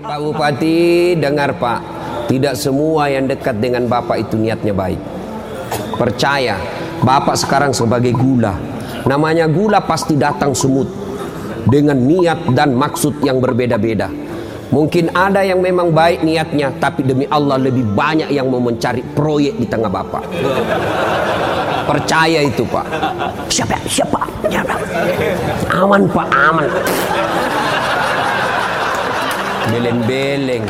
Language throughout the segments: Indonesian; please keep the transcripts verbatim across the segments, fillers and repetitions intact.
Pak Bupati, dengar Pak, tidak semua yang dekat dengan Bapak itu niatnya baik. Percaya, Bapak sekarang sebagai gula. Namanya gula pasti datang semut dengan niat dan maksud yang berbeda-beda. Mungkin ada yang memang baik niatnya, tapi demi Allah lebih banyak yang mau mencari proyek di tengah Bapak. Percaya itu Pak. Siapa? Siapa? Siapa? Aman Pak, aman. Beleng-beleng.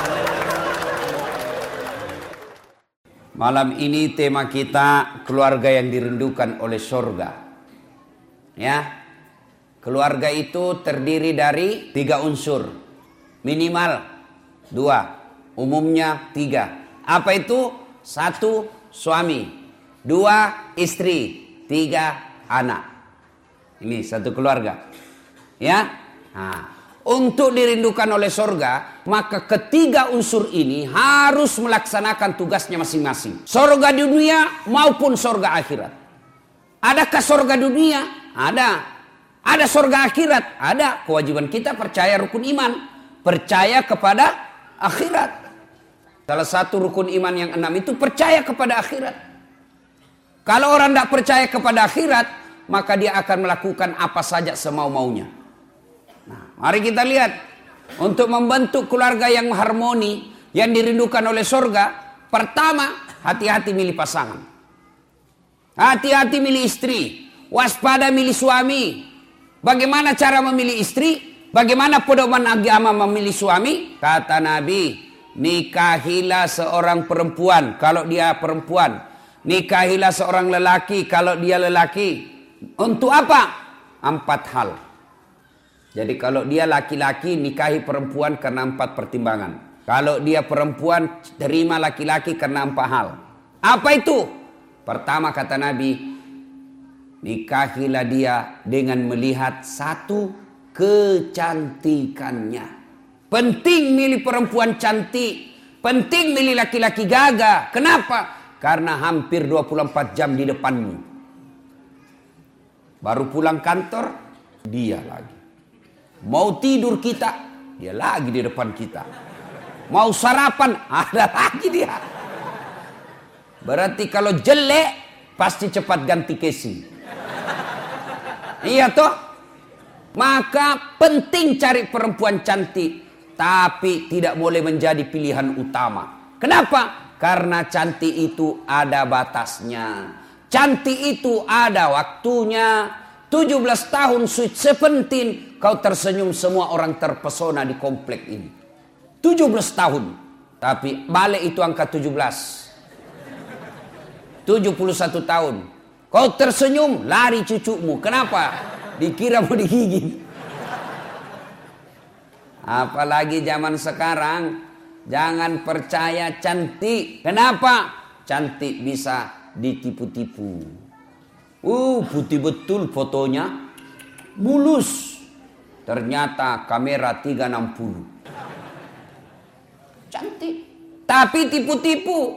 Malam ini tema kita keluarga yang dirindukan oleh surga. Ya, keluarga itu terdiri dari tiga unsur. Minimal dua, umumnya tiga. Apa itu? Satu, suami. Dua, istri. Tiga, anak. Ini satu keluarga. Ya. Nah, untuk dirindukan oleh surga, maka ketiga unsur ini harus melaksanakan tugasnya masing-masing. Surga dunia maupun surga akhirat. Adakah surga dunia? Ada. Ada surga akhirat? Ada. Kewajiban kita percaya rukun iman. Percaya kepada akhirat. Salah satu rukun iman yang enam itu percaya kepada akhirat. Kalau orang tidak percaya kepada akhirat, maka dia akan melakukan apa saja semau-maunya. Nah, mari kita lihat. Untuk membentuk keluarga yang harmoni, yang dirindukan oleh surga, pertama, hati-hati milih pasangan. Hati-hati milih istri. Waspada milih suami. Bagaimana cara memilih istri? Bagaimana pedoman agama memilih suami? Kata Nabi, nikahilah seorang perempuan kalau dia perempuan. Nikahilah seorang lelaki kalau dia lelaki. Untuk apa? Empat hal. Jadi kalau dia laki-laki, nikahi perempuan karena empat pertimbangan. Kalau dia perempuan, terima laki-laki karena empat hal. Apa itu? Pertama kata Nabi, nikahilah dia dengan melihat satu, kecantikannya. Penting milih perempuan cantik. Penting milih laki-laki gagah. Kenapa? Karena hampir dua puluh empat jam di depanmu. Baru pulang kantor, dia lagi. Mau tidur kita, dia lagi di depan kita. Mau sarapan, ada lagi dia. Berarti kalau jelek, pasti cepat ganti casing. Iya toh? Maka penting cari perempuan cantik, tapi tidak boleh menjadi pilihan utama. Kenapa? Karena cantik itu ada batasnya. Cantik itu ada waktunya. tujuh belas tahun sweet seventeen, kau tersenyum semua orang terpesona di komplek ini. tujuh belas tahun. Tapi balik itu angka tujuh belas. tujuh puluh satu tahun. Kau tersenyum, lari cucumu. Kenapa? Dikira mau digigit. Apalagi zaman sekarang, jangan percaya cantik. Kenapa? Cantik bisa ditipu-tipu. Uh, putih betul fotonya. Mulus. Ternyata kamera tiga enam puluh. Cantik. Tapi tipu-tipu.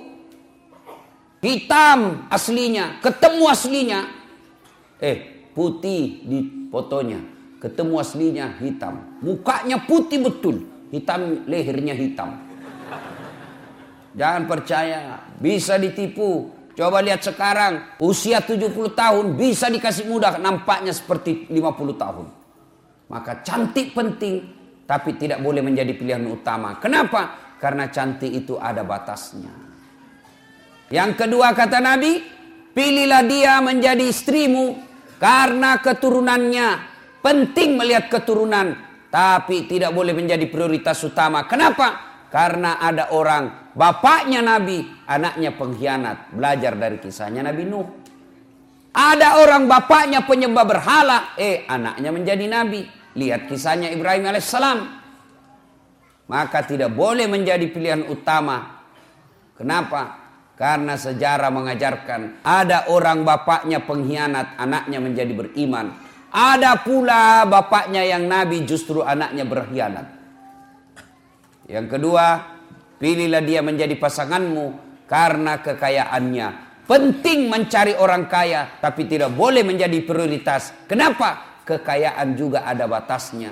Hitam aslinya. Ketemu aslinya. Eh. Putih di fotonya, ketemu aslinya hitam. Mukanya putih betul, hitam, lehernya hitam. Jangan percaya, bisa ditipu. Coba lihat sekarang, usia tujuh puluh tahun bisa dikasih mudah, nampaknya seperti lima puluh tahun. Maka cantik penting, tapi tidak boleh menjadi pilihan utama. Kenapa? Karena cantik itu ada batasnya. Yang kedua kata Nabi, pilihlah dia menjadi istrimu karena keturunannya. Penting melihat keturunan, tapi tidak boleh menjadi prioritas utama. Kenapa? Karena ada orang, bapaknya Nabi, anaknya pengkhianat. Belajar dari kisahnya Nabi Nuh. Ada orang bapaknya penyembah berhala, eh anaknya menjadi Nabi. Lihat kisahnya Ibrahim alaihissalam. Maka tidak boleh menjadi pilihan utama. Kenapa? Karena sejarah mengajarkan ada orang bapaknya pengkhianat, anaknya menjadi beriman. Ada pula bapaknya yang nabi, justru anaknya berkhianat. Yang kedua, pilihlah dia menjadi pasanganmu karena kekayaannya. Penting mencari orang kaya, tapi tidak boleh menjadi prioritas. Kenapa? Kekayaan juga ada batasnya.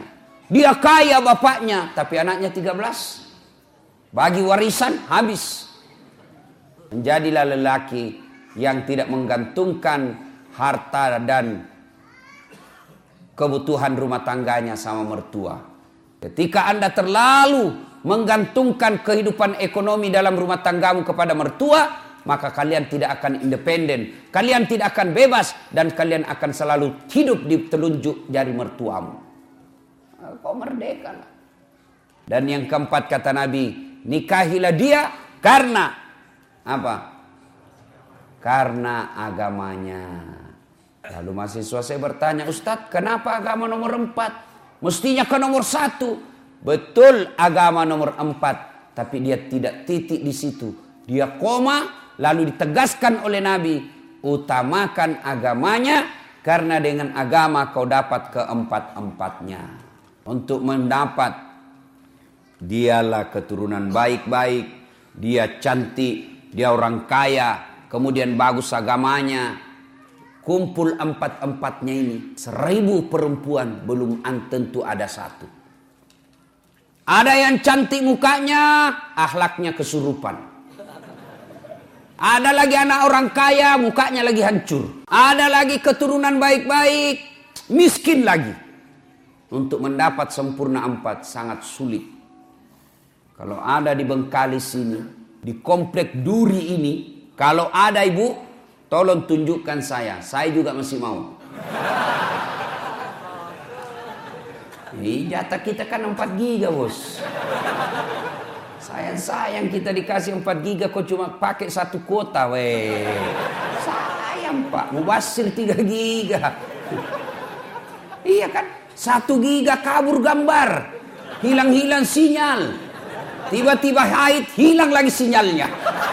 Dia kaya bapaknya, tapi anaknya tiga belas. Bagi warisan, habis. Menjadilah lelaki yang tidak menggantungkan harta dan kebutuhan rumah tangganya sama mertua. Ketika Anda terlalu menggantungkan kehidupan ekonomi dalam rumah tanggamu kepada mertua, maka kalian tidak akan independen, kalian tidak akan bebas, dan kalian akan selalu hidup di telunjuk jari mertuamu. Kau merdeka lah. Dan yang keempat kata Nabi, nikahilah dia karena apa? Karena agamanya. Lalu mahasiswa saya bertanya, Ustadz, kenapa agama nomor empat? Mestinya ke nomor satu. Betul, agama nomor empat, tapi dia tidak titik di situ. Dia koma, lalu ditegaskan oleh Nabi, utamakan agamanya, karena dengan agama kau dapat keempat-empatnya. Untuk mendapat, dialah keturunan baik-baik, dia cantik, dia orang kaya, kemudian bagus agamanya. Kumpul empat-empatnya ini, seribu perempuan belum tentu ada satu. Ada yang cantik mukanya, akhlaknya kesurupan. Ada lagi anak orang kaya, mukanya lagi hancur. Ada lagi keturunan baik-baik, miskin lagi. Untuk mendapat sempurna empat sangat sulit. Kalau ada di Bengkalis ini, di komplek Duri ini, kalau ada ibu, tolong tunjukkan saya. Saya juga masih mau. Ini jatah kita kan empat giga bos. Sayang-sayang kita dikasih empat giga kok cuma pakai satu kuota weh. Sayang pak, mubasir tiga giga. Iya kan? Satu giga kabur gambar, hilang-hilang sinyal, tiba-tiba haid, hilang lagi sinyalnya.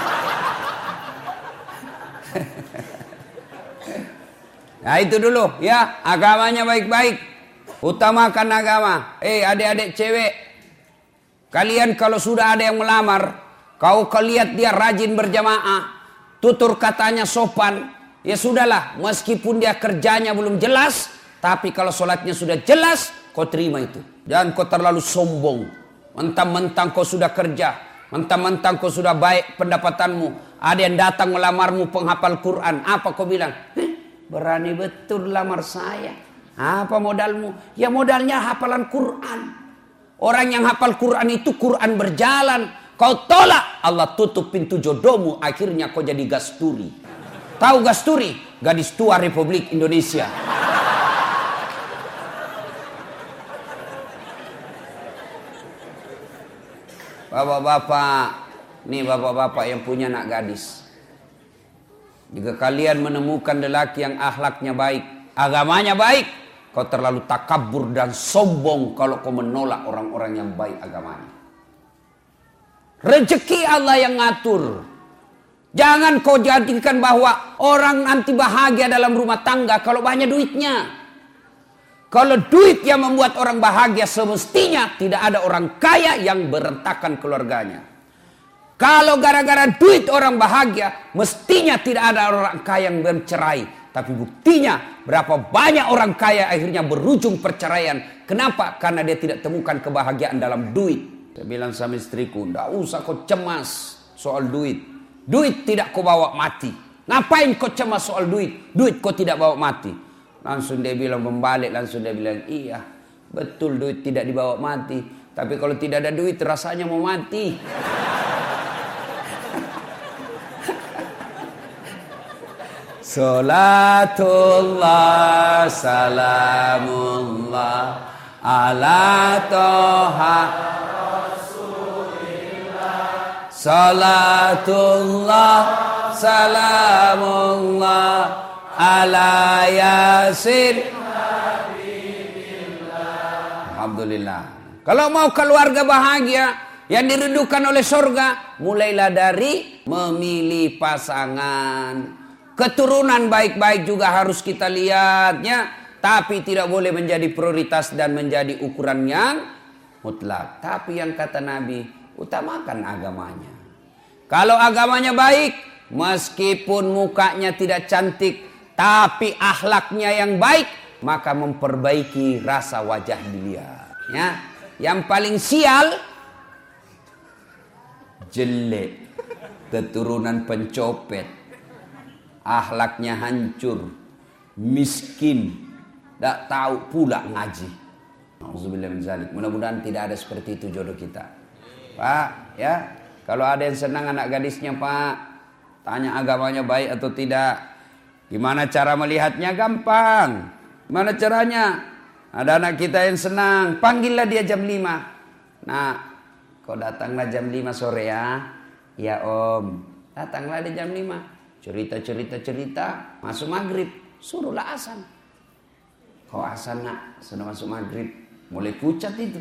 Nah itu dulu ya, agamanya baik-baik, utamakan agama. Eh adik-adik cewek, kalian kalau sudah ada yang melamar, kau lihat dia rajin berjamaah, tutur katanya sopan, ya sudahlah, meskipun dia kerjanya belum jelas, tapi kalau sholatnya sudah jelas, kau terima itu. Jangan kau terlalu sombong. Mentang-mentang kau sudah kerja, mentang-mentang kau sudah baik pendapatanmu, ada yang datang melamarmu penghafal Quran, apa kau bilang? Heh, berani betul lamar saya. Apa modalmu? Ya modalnya hafalan Quran. Orang yang hafal Quran itu Quran berjalan. Kau tolak, Allah tutup pintu jodohmu, akhirnya kau jadi gasturi. Tahu gasturi? Gadis tua Republik Indonesia. Bapak-bapak, nih bapak-bapak yang punya anak gadis. Jika kalian menemukan lelaki yang akhlaknya baik, agamanya baik, kau terlalu takabur dan sombong kalau kau menolak orang-orang yang baik agamanya. Rezeki Allah yang ngatur. Jangan kau jadikan bahwa orang nanti bahagia dalam rumah tangga kalau banyak duitnya. Kalau duit yang membuat orang bahagia, semestinya tidak ada orang kaya yang berantakan keluarganya. Kalau gara-gara duit orang bahagia, mestinya tidak ada orang kaya yang bercerai. Tapi buktinya berapa banyak orang kaya akhirnya berujung perceraian. Kenapa? Karena dia tidak temukan kebahagiaan dalam duit. Saya bilang sama istriku, tidak usah kau cemas soal duit. Duit tidak kau bawa mati. Ngapain kau cemas soal duit? Duit kau tidak bawa mati. Langsung dia bilang membalik, langsung dia bilang, iya betul duit tidak dibawa mati. Tapi kalau tidak ada duit rasanya mau mati. Salatullah salamullah ala toha Rasulillah. Salatullah salamullah ala yasin. Alhamdulillah. Kalau mau keluarga bahagia yang dirindukan oleh surga, mulailah dari memilih pasangan. Keturunan baik-baik juga harus kita lihatnya, tapi tidak boleh menjadi prioritas dan menjadi ukuran yang mutlak. Tapi yang kata Nabi, utamakan agamanya. Kalau agamanya baik, meskipun mukanya tidak cantik, tapi akhlaknya yang baik, maka memperbaiki rasa wajah dilihat. Ya, yang paling sial jelek, keturunan pencopet, akhlaknya hancur, miskin, tidak tahu pula ngaji. Auzubillah min zalik. Mudah-mudahan tidak ada seperti itu jodoh kita. Pak, ya, kalau ada yang senang anak gadisnya, Pak, tanya agamanya baik atau tidak. Gimana cara melihatnya? Gampang. Gimana caranya? Ada anak kita yang senang, panggillah dia jam lima. Nah, kau datanglah jam lima sore ya. Ya om, datanglah di jam lima. Cerita-cerita-cerita, masuk maghrib, suruhlah asan. Kau asan nak, sudah masuk maghrib, mulai pucat itu.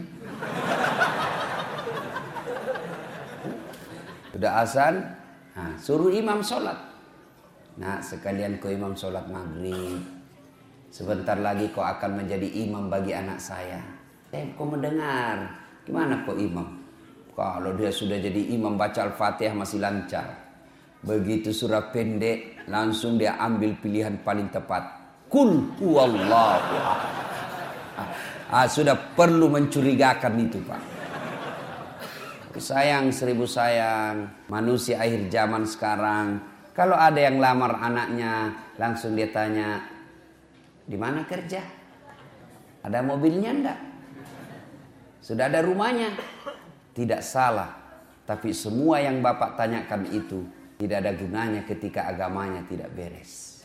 Sudah asan, nah, suruh imam sholat. Nah, sekalian kau imam sholat maghrib. Sebentar lagi kau akan menjadi imam bagi anak saya. Eh, kau mendengar? Gimana kau imam? Kalau dia sudah jadi imam baca Al-Fatihah masih lancar. Begitu surah pendek, langsung dia ambil pilihan paling tepat. Kul huwallahu ahad. Ah, sudah perlu mencurigakan itu, Pak. Sayang, seribu sayang. Manusia akhir zaman sekarang, kalau ada yang lamar anaknya, langsung dia tanya, di mana kerja? Ada mobilnya enggak? Sudah ada rumahnya? Tidak salah. Tapi semua yang Bapak tanyakan itu tidak ada gunanya ketika agamanya tidak beres.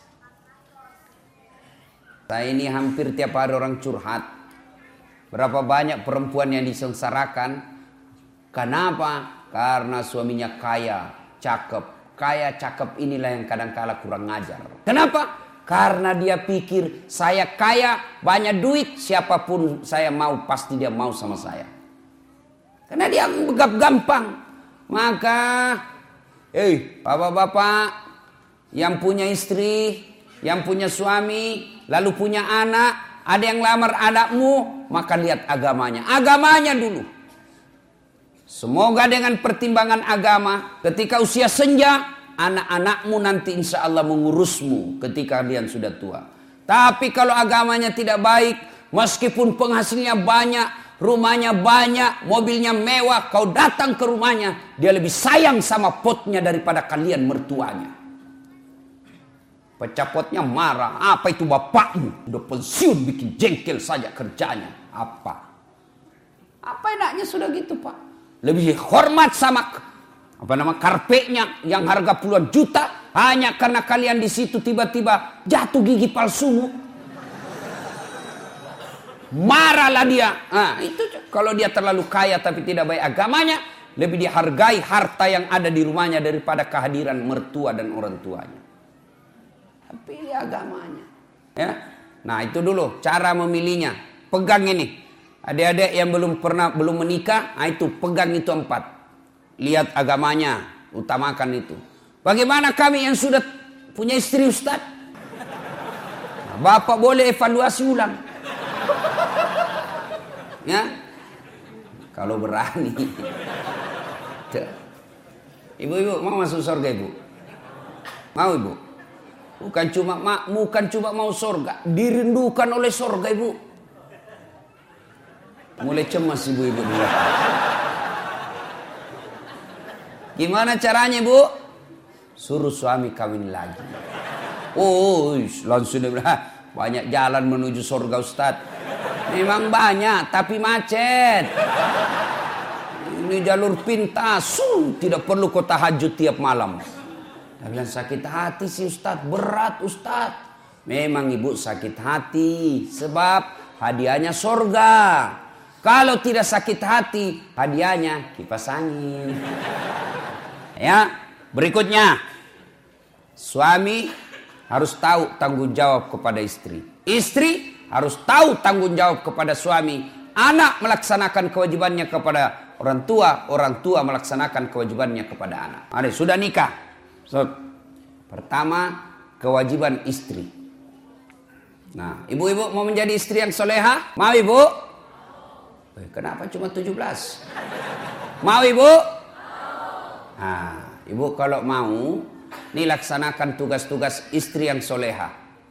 Saya ini hampir tiap hari orang curhat. Berapa banyak perempuan yang disengsarakan. Kenapa? Karena suaminya kaya, cakep. Kaya, cakep inilah yang kadang-kala kurang ngajar. Kenapa? Karena dia pikir saya kaya, banyak duit, siapapun saya mau pasti dia mau sama saya. Karena dia anggap gampang. Maka, eh, bapak-bapak yang punya istri, yang punya suami, lalu punya anak, ada yang lamar anakmu, maka lihat agamanya. Agamanya dulu. Semoga dengan pertimbangan agama, ketika usia senja, anak-anakmu nanti insya Allah mengurusmu ketika kalian sudah tua. Tapi kalau agamanya tidak baik, meskipun penghasilnya banyak, rumahnya banyak, mobilnya mewah, kau datang ke rumahnya, dia lebih sayang sama potnya daripada kalian mertuanya. Pecah potnya marah, apa itu bapakmu? Udah pensiun bikin jengkel saja kerjanya. Apa? Apa enaknya sudah gitu, Pak? Lebih hormat sama apa nama karpetnya yang harga puluhan juta hanya karena kalian di situ tiba-tiba jatuh gigi palsumu. Marahlah dia. Nah, itu kalau dia terlalu kaya tapi tidak baik agamanya, lebih dihargai harta yang ada di rumahnya daripada kehadiran mertua dan orang tuanya. Pilih agamanya. Ya. Nah, itu dulu cara memilihnya. Pegang ini. Adik-adik yang belum pernah belum menikah, nah itu pegang itu empat. Lihat agamanya, utamakan itu. Bagaimana kami yang sudah punya istri, Ustaz? Nah, Bapak boleh evaluasi ulang. Ya. Kalau berani. Ibu-ibu mau masuk surga, Ibu? Mau, Ibu? Bukan cuma bukan cuma mau surga, dirindukan oleh surga, Ibu. Mulai cemas ibu-ibu dulu. Gimana caranya, Bu? Suruh suami kawin lagi. Oh, langsung dia bilang, banyak jalan menuju surga, Ustaz. Memang banyak, tapi macet. Ini jalur pintas, tidak perlu kau tahajud tiap malam. Dia bilang sakit hati sih, Ustaz, berat, Ustaz. Memang ibu sakit hati, sebab hadiahnya surga. Kalau tidak sakit hati, hadiahnya kipas angin. Ya, berikutnya. Suami harus tahu tanggung jawab kepada istri. Istri harus tahu tanggung jawab kepada suami. Anak melaksanakan kewajibannya kepada orang tua. Orang tua melaksanakan kewajibannya kepada anak. Ada, sudah nikah. So, pertama, kewajiban istri. Nah, ibu-ibu mau menjadi istri yang soleha? Mau, Ibu? Kenapa cuma tujuh belas? Mau, Ibu? Nah, Ibu kalau mau, nih laksanakan tugas-tugas istri yang soleha.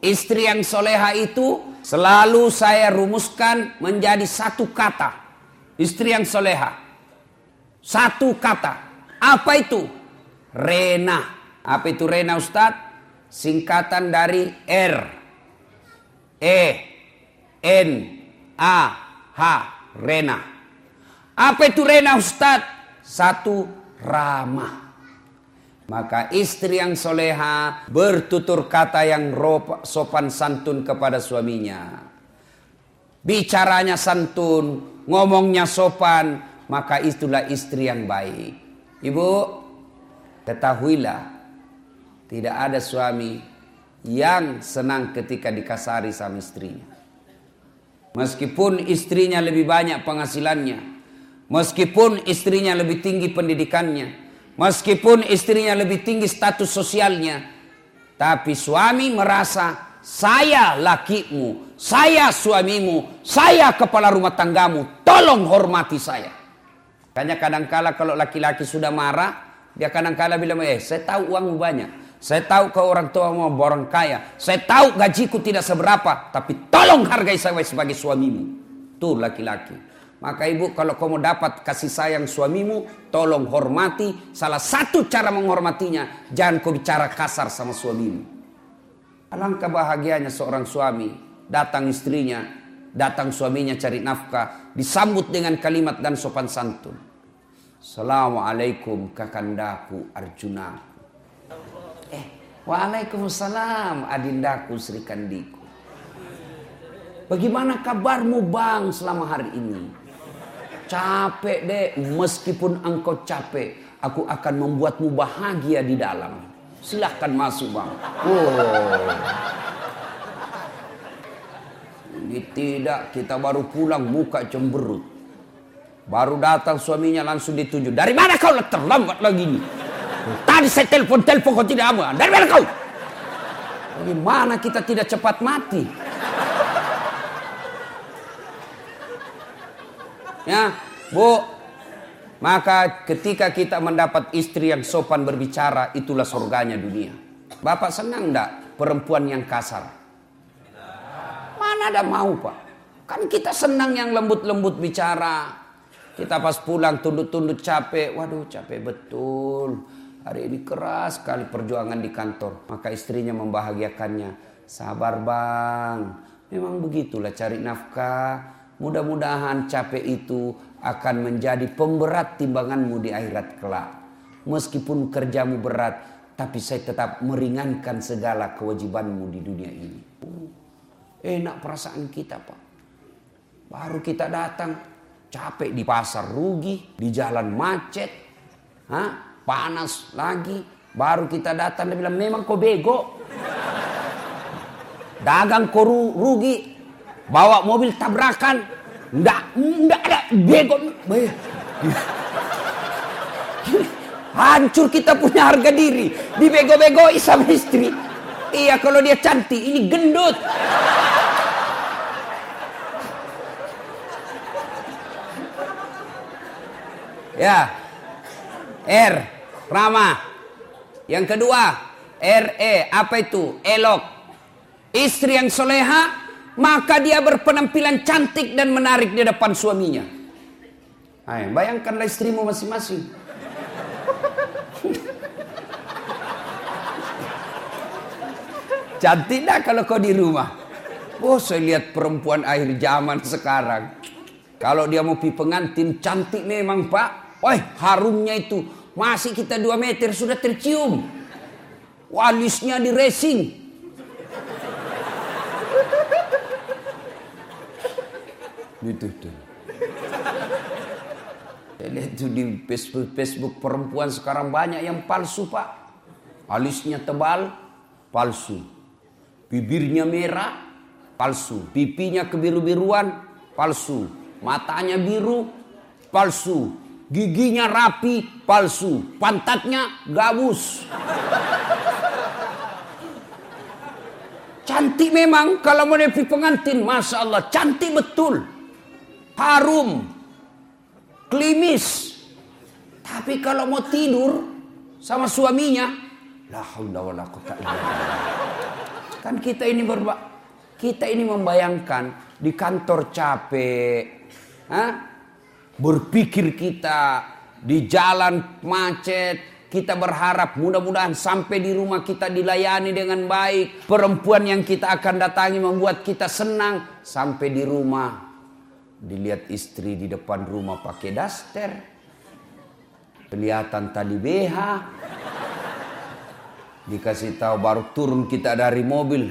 Istri yang soleha itu selalu saya rumuskan menjadi satu kata. Istri yang soleha. Satu kata. Apa itu? Rena. Apa itu Rena, Ustadz? Singkatan dari R. E. N. A. H. Rena. Apa itu Rena, Ustadz? Satu ramah. Maka istri yang soleha bertutur kata yang sopan santun kepada suaminya. Bicaranya santun, ngomongnya sopan, maka itulah istri yang baik. Ibu, ketahuilah, tidak ada suami yang senang ketika dikasari sama istrinya. Meskipun istrinya lebih banyak penghasilannya, meskipun istrinya lebih tinggi pendidikannya, meskipun istrinya lebih tinggi status sosialnya, tapi suami merasa saya lakimu, saya suamimu, saya kepala rumah tanggamu, tolong hormati saya. Makanya kadangkala kalau laki-laki sudah marah, dia kadangkala bilang, eh saya tahu uangmu banyak, saya tahu kau orang tua mau orang kaya, saya tahu gajiku tidak seberapa, tapi tolong hargai saya sebagai suamimu. Tuh laki-laki. Maka ibu, kalau kamu dapat kasih sayang suamimu, tolong hormati. Salah satu cara menghormatinya, jangan kau bicara kasar sama suamimu. Alangkah bahagianya seorang suami, datang istrinya, datang suaminya cari nafkah, disambut dengan kalimat dan sopan santun. Assalamualaikum kakandaku Arjunaku. Eh, waalaikumsalam adindaku Sri Kandiku. Bagaimana kabarmu bang selama hari ini? Capek deh, meskipun engkau capek, aku akan membuatmu bahagia di dalam. Silahkan masuk bang. Oh. Ini tidak, kita baru pulang muka cemberut. Baru datang suaminya langsung ditunjuk. Dari mana kau terlambat lagi nih? Tadi saya telepon-telepon kau tidak aman. Dari mana kau? Bagaimana kita tidak cepat mati? Ya, Bu, maka ketika kita mendapat istri yang sopan berbicara, itulah surganya dunia. Bapak senang enggak perempuan yang kasar? Mana ada mau, Pak? Kan kita senang yang lembut-lembut bicara. Kita pas pulang tunduk-tunduk capek. Waduh, capek betul. Hari ini keras sekali perjuangan di kantor. Maka istrinya membahagiakannya. Sabar, Bang. Memang begitulah cari nafkah. Mudah-mudahan capek itu akan menjadi pemberat timbanganmu di akhirat kelak. Meskipun kerjamu berat, tapi saya tetap meringankan segala kewajibanmu di dunia ini. Uh, enak perasaan kita, Pak. Baru kita datang, capek di pasar rugi, di jalan macet, ha? Panas lagi. Baru kita datang, dia bilang, memang kau bego. Dagang kau rugi. Bawa mobil tabrakan, ndak, ndak ada bego, hancur kita punya harga diri, dibego-begoi sama istri. Iya kalau dia cantik, ini gendut. Ya, R, ramah. Yang kedua, R E, apa itu? Elok. Istri yang soleha, maka dia berpenampilan cantik dan menarik di depan suaminya. Ay, bayangkanlah istrimu masing-masing. Cantik dah kalau kau di rumah. Oh, saya lihat perempuan akhir zaman sekarang. Kalau dia mau pi pengantin, cantik memang, Pak. Wah, harumnya itu. Masih kita dua meter sudah tercium. Walisnya di racing. Gitu tuh. Saya lihat tuh di Facebook, Facebook perempuan sekarang banyak yang palsu, Pak. Alisnya tebal, palsu. Bibirnya merah, palsu. Pipinya kebiru-biruan, palsu. Matanya biru, palsu. Giginya rapi, palsu. Pantatnya gabus. Cantik memang kalau mau nepi pengantin, Masya Allah, cantik betul. Harum, klimis. Tapi kalau mau tidur sama suaminya, la haula wala quwwata illa billah. Kan kita ini berba kita ini membayangkan di kantor capek, Hah? berpikir kita di jalan macet. Kita berharap mudah-mudahan sampai di rumah kita dilayani dengan baik. Perempuan yang kita akan datangi membuat kita senang. Sampai di rumah dilihat istri di depan rumah pakai daster. Kelihatan tali B H. Dikasih tahu baru turun kita dari mobil.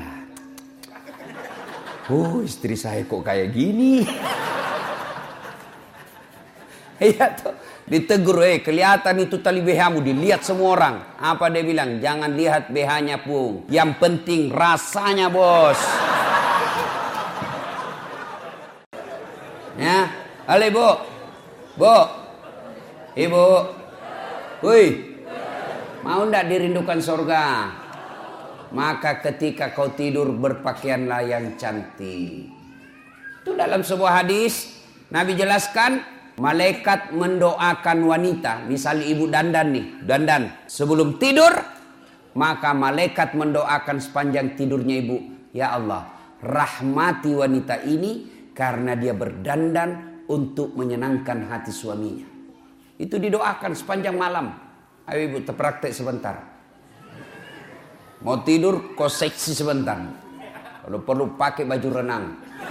Oh, istri saya kok kayak gini. Iya tuh. Ditegur, eh kelihatan itu tali B H-mu, dilihat semua orang. Apa dia bilang? Jangan lihat B H-nya pun. Yang penting rasanya, bos. Ya, halo ibu. Bu. Ibu. Woi. Mau ndak dirindukan surga? Maka ketika kau tidur berpakaianlah yang cantik. Itu dalam sebuah hadis Nabi jelaskan. Malaikat mendoakan wanita, misalnya ibu dandan nih, dandan sebelum tidur, maka malaikat mendoakan sepanjang tidurnya ibu, ya Allah, rahmati wanita ini karena dia berdandan untuk menyenangkan hati suaminya. Itu didoakan sepanjang malam. Ayo ibu terpraktek sebentar. Mau tidur kau seksi sebentar. Kalau perlu pakai baju renang.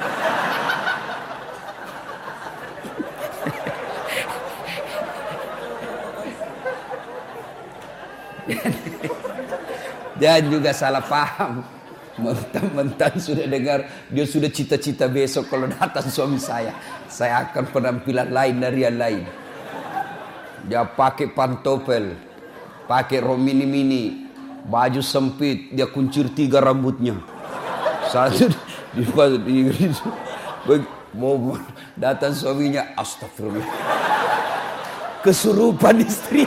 Jangan juga salah paham. Mentang-mentang sudah dengar dia sudah cita-cita besok kalau datang suami saya, saya akan penampilan lain dari yang lain. Dia pakai pantopel, pakai rok mini-mini, baju sempit, dia kuncir tiga rambutnya. Satu di di, di mau datang suaminya, astagfirullah. Kesurupan istri.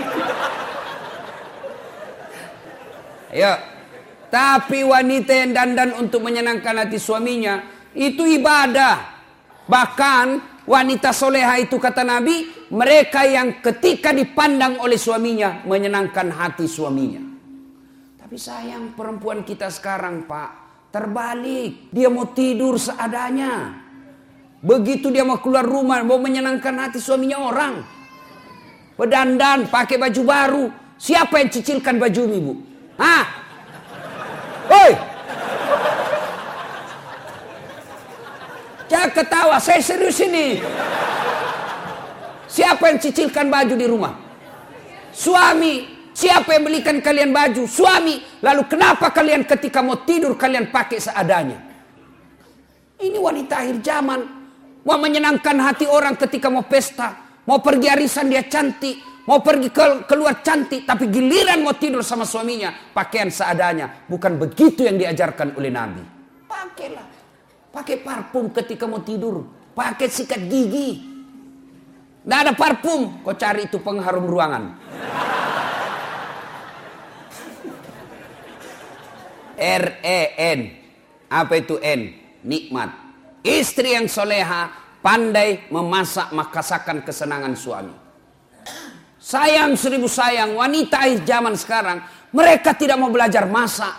Ya, tapi wanita yang dandan untuk menyenangkan hati suaminya itu ibadah. Bahkan wanita soleha itu kata Nabi, mereka yang ketika dipandang oleh suaminya menyenangkan hati suaminya. Tapi sayang perempuan kita sekarang Pak, terbalik. Dia mau tidur seadanya. Begitu dia mau keluar rumah mau menyenangkan hati suaminya orang. Berdandan, pakai baju baru. Siapa yang cicilkan baju ibu? Hah? Hoi! Jangan ketawa, saya serius ini. Siapa yang cicilkan baju di rumah? Suami. Siapa yang belikan kalian baju? Suami. Lalu kenapa kalian ketika mau tidur kalian pakai seadanya? Ini wanita akhir zaman. Mau menyenangkan hati orang ketika mau pesta. Mau pergi arisan dia cantik. Mau pergi ke, keluar cantik, tapi giliran mau tidur sama suaminya, pakaian seadanya. Bukan begitu yang diajarkan oleh Nabi. Pakailah. Pakai parfum ketika mau tidur. Pakai sikat gigi. Nggak ada parfum, kau cari itu pengharum ruangan. R E N. Apa itu N? Nikmat. Istri yang soleha, pandai memasak makasakan kesenangan suami. Sayang seribu sayang, wanita zaman sekarang, mereka tidak mau belajar masak.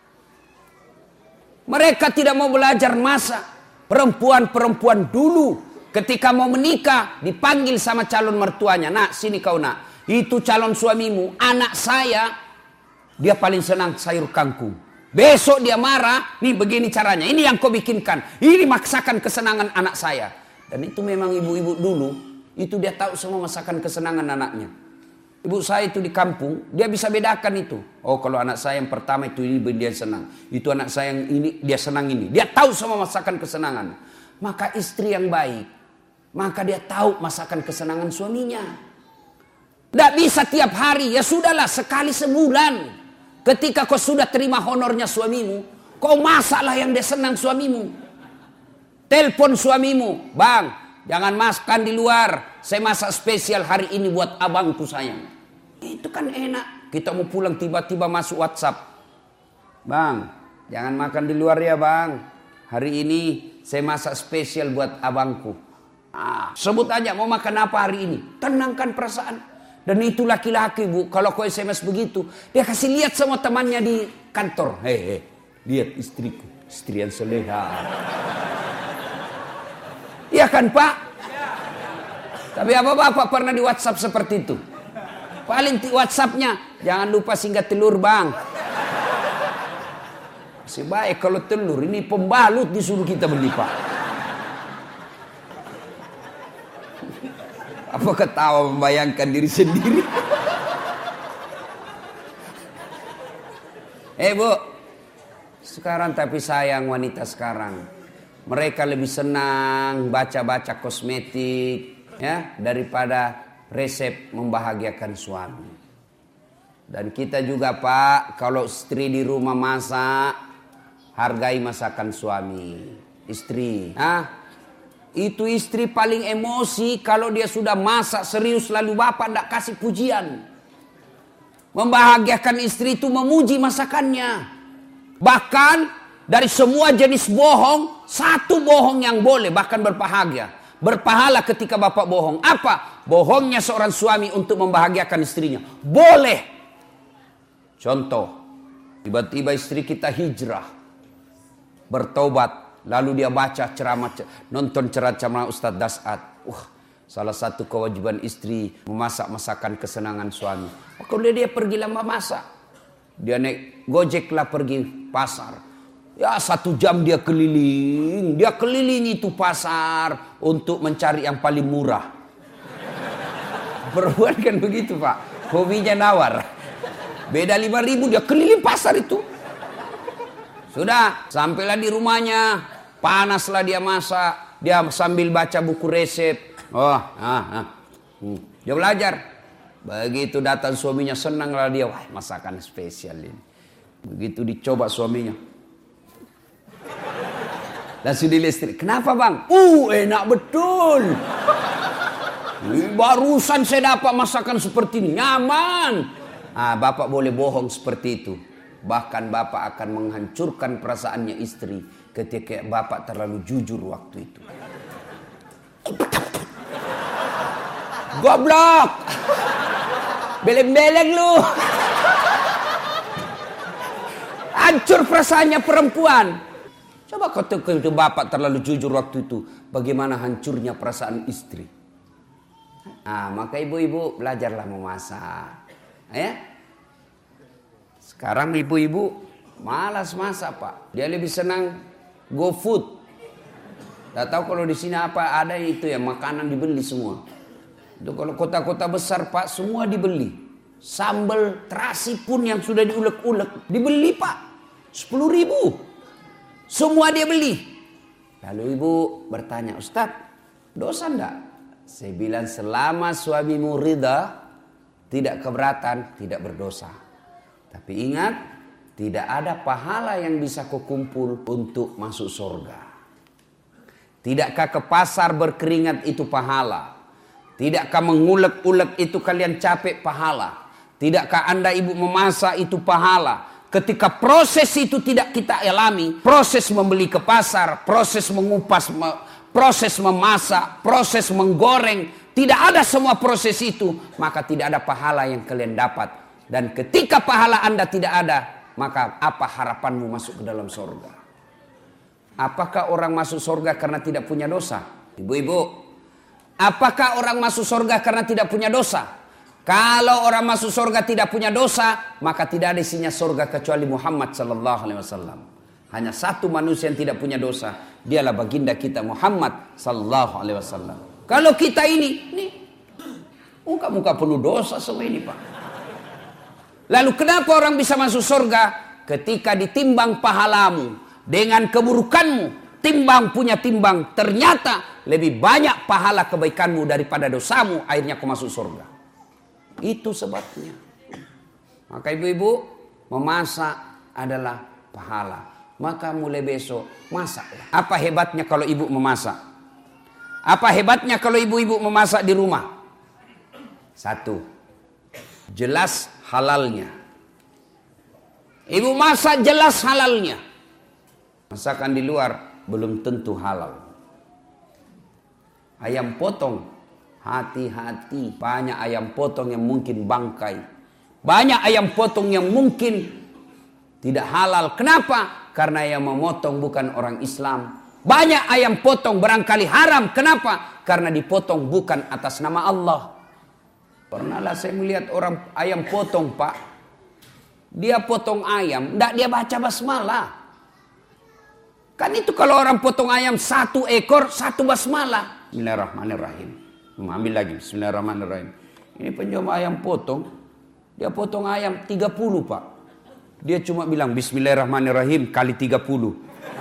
Mereka tidak mau belajar masak. Perempuan-perempuan dulu, ketika mau menikah, dipanggil sama calon mertuanya. Nak, sini kau nak. Itu calon suamimu, anak saya, dia paling senang sayur kangkung. Besok dia marah, nih begini caranya. Ini yang kau bikinkan. Ini maksakan kesenangan anak saya. Dan itu memang ibu-ibu dulu, itu dia tahu semua masakan kesenangan anaknya. Ibu saya itu di kampung, dia bisa bedakan itu. Oh kalau anak saya yang pertama itu ini dia senang. Itu anak saya yang ini dia senang ini. Dia tahu semua masakan kesenangan. Maka istri yang baik, maka dia tahu masakan kesenangan suaminya. Tidak bisa tiap hari, ya sudahlah sekali sebulan. Ketika kau sudah terima honornya suamimu, kau masaklah yang dia senang suamimu. Telepon suamimu, bang. Jangan makan di luar. Saya masak spesial hari ini buat abangku sayang. Itu kan enak. Kita mau pulang tiba-tiba masuk WhatsApp. Bang, jangan makan di luar ya bang. Hari ini saya masak spesial buat abangku. Ah, sebut aja mau makan apa hari ini. Tenangkan perasaan. Dan itu laki-laki bu. Kalau kau S M S begitu. Dia kasih lihat semua temannya di kantor. Hei, hei. Lihat istriku, istri yang soleha. Iya kan Pak? Tapi apa Bapak pernah di WhatsApp seperti itu? Paling WhatsAppnya, jangan lupa singgah telur bang. Masih baik kalau telur, ini pembalut disuruh kita beli Pak. Apa ketawa membayangkan diri sendiri? Eh Bu, sekarang tapi sayang wanita sekarang. Mereka lebih senang baca-baca kosmetik ya daripada resep membahagiakan suami. Dan kita juga Pak, kalau istri di rumah masak, hargai masakan suami. Istri, ah, itu istri paling emosi kalau dia sudah masak serius lalu Bapak tidak kasih pujian. Membahagiakan istri itu memuji masakannya. Bahkan dari semua jenis bohong, satu bohong yang boleh bahkan berbahagia. Berpahala ketika Bapak bohong. Apa? Bohongnya seorang suami untuk membahagiakan istrinya. Boleh. Contoh, tiba-tiba istri kita hijrah, bertobat, lalu dia baca ceramah, nonton ceramah Ustaz Das'ad. Wah, salah satu kewajiban istri memasak masakan kesenangan suami. Kalau dia pergi lama masak, dia naik Gojek lah pergi pasar. Ya satu jam dia keliling, dia keliling itu pasar untuk mencari yang paling murah. Perempuan kan begitu Pak, hobinya nawar. Beda lima ribu dia keliling pasar itu. Sudah, sampailah di rumahnya, panaslah dia masak, dia sambil baca buku resep. Oh, ah, ah. Hmm. Dia belajar. Begitu datang suaminya senanglah dia, wah masakan spesial ini. Begitu dicoba suaminya. Langsung di listrik. Kenapa bang? Uh enak betul. Barusan saya dapat masakan seperti ini. Nyaman. Ah, Bapak boleh bohong seperti itu. Bahkan Bapak akan menghancurkan perasaannya istri ketika Bapak terlalu jujur waktu itu. Goblok. Beleng-beleng lu. Hancur perasaannya perempuan. Coba ketika itu Bapak terlalu jujur waktu itu, bagaimana hancurnya perasaan istri. Ah, maka ibu-ibu belajarlah memasak. Ya? Sekarang ibu-ibu malas masak Pak. Dia lebih senang go food. Tak tahu kalau di sini apa ada itu ya, makanan dibeli semua. Itu kalau kota-kota besar Pak semua dibeli. Sambal terasi pun yang sudah diulek-ulek dibeli Pak. Sepuluh ribu. Semua dia beli. Lalu ibu bertanya, Ustaz, dosa enggak? Saya bilang selama suamimu ridha, tidak keberatan, tidak berdosa. Tapi ingat, tidak ada pahala yang bisa kau kumpul untuk masuk surga. Tidakkah ke pasar berkeringat itu pahala? Tidakkah mengulek-ulek itu kalian capek pahala? Tidakkah anda ibu memasak itu pahala? Ketika proses itu tidak kita alami, proses membeli ke pasar, proses mengupas, proses memasak, proses menggoreng, tidak ada semua proses itu, maka tidak ada pahala yang kalian dapat. Dan ketika pahala anda tidak ada, maka apa harapanmu masuk ke dalam surga? Apakah orang masuk surga karena tidak punya dosa? Ibu-ibu, apakah orang masuk surga karena tidak punya dosa? Kalau orang masuk surga tidak punya dosa, maka tidak ada isinya surga kecuali Muhammad sallallahu alaihi wasallam. Hanya satu manusia yang tidak punya dosa, dialah baginda kita Muhammad sallallahu alaihi wasallam. Kalau kita ini, nih, muka-muka penuh dosa semua ini Pak. Lalu kenapa orang bisa masuk surga? Ketika ditimbang pahalamu dengan keburukanmu, timbang punya timbang, ternyata lebih banyak pahala kebaikanmu daripada dosamu, akhirnya kau masuk surga. Itu sebabnya. Maka ibu-ibu, memasak adalah pahala. Maka mulai besok masaklah. Apa hebatnya kalau ibu memasak? Apa hebatnya kalau ibu-ibu memasak di rumah? Satu, jelas halalnya. Ibu masak jelas halalnya. Masakan di luar belum tentu halal. Ayam potong, hati-hati, banyak ayam potong yang mungkin bangkai. Banyak ayam potong yang mungkin Tidak halal. Kenapa? Karena yang memotong bukan orang Islam. Banyak ayam potong barangkali haram. Kenapa? Karena dipotong bukan atas nama Allah. Pernahlah saya melihat orang ayam potong, Pak. Dia potong ayam, tidak dia baca basmalah. Kan itu kalau orang potong ayam satu ekor, satu basmalah. Bismillahirrahmanirrahim. Ambil lagi, bismillahirrahmanirrahim. Ini penjual ayam potong. Dia potong ayam tiga puluh, Pak. Dia cuma bilang bismillahirrahmanirrahim kali tiga puluh.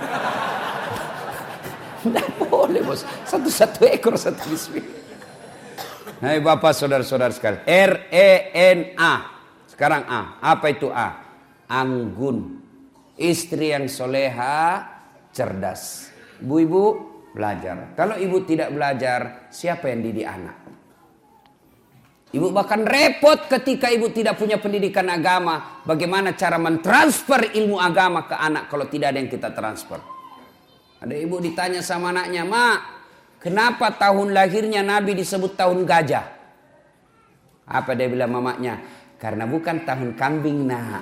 Tidak boleh, bos. Satu-satu ekor, satu bismillah. Hai Bapak, saudara-saudara sekalian. R E N A. Sekarang A. Apa itu A? Anggun. Istri yang soleha, cerdas. Ibu-ibu belajar. Kalau ibu tidak belajar, siapa yang didik anak? Ibu bahkan repot ketika ibu tidak punya pendidikan agama. Bagaimana cara mentransfer ilmu agama ke anak kalau tidak ada yang kita transfer? Ada ibu ditanya sama anaknya, "Mak, kenapa tahun lahirnya Nabi disebut tahun gajah?" Apa dia bilang mamanya? "Karena bukan tahun kambing, nak."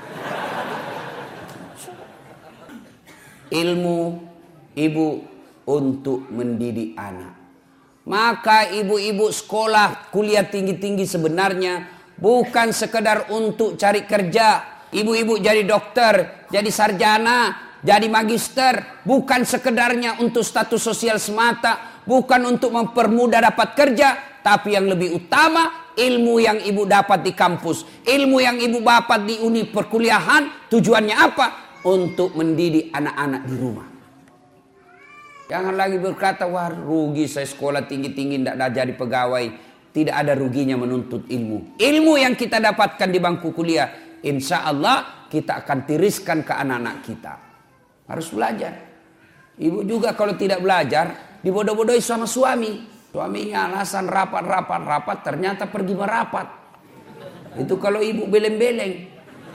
Ilmu ibu untuk mendidik anak. Maka ibu-ibu sekolah kuliah tinggi-tinggi sebenarnya bukan sekedar untuk cari kerja. Ibu-ibu jadi dokter, jadi sarjana, jadi magister, bukan sekedarnya untuk status sosial semata, bukan untuk mempermudah dapat kerja, tapi yang lebih utama ilmu yang ibu dapat di kampus, ilmu yang ibu dapat di uni perkuliahan, tujuannya apa? Untuk mendidik anak-anak di rumah. Jangan lagi berkata, wah rugi saya sekolah tinggi-tinggi tidak jadi pegawai. Tidak ada ruginya menuntut ilmu. Ilmu yang kita dapatkan di bangku kuliah, insya Allah kita akan tiriskan ke anak-anak kita. Harus belajar. Ibu juga kalau tidak belajar, dibodoh-bodohi sama suami. Suaminya alasan rapat-rapat-rapat, ternyata pergi merapat. Itu kalau ibu beleng-beleng.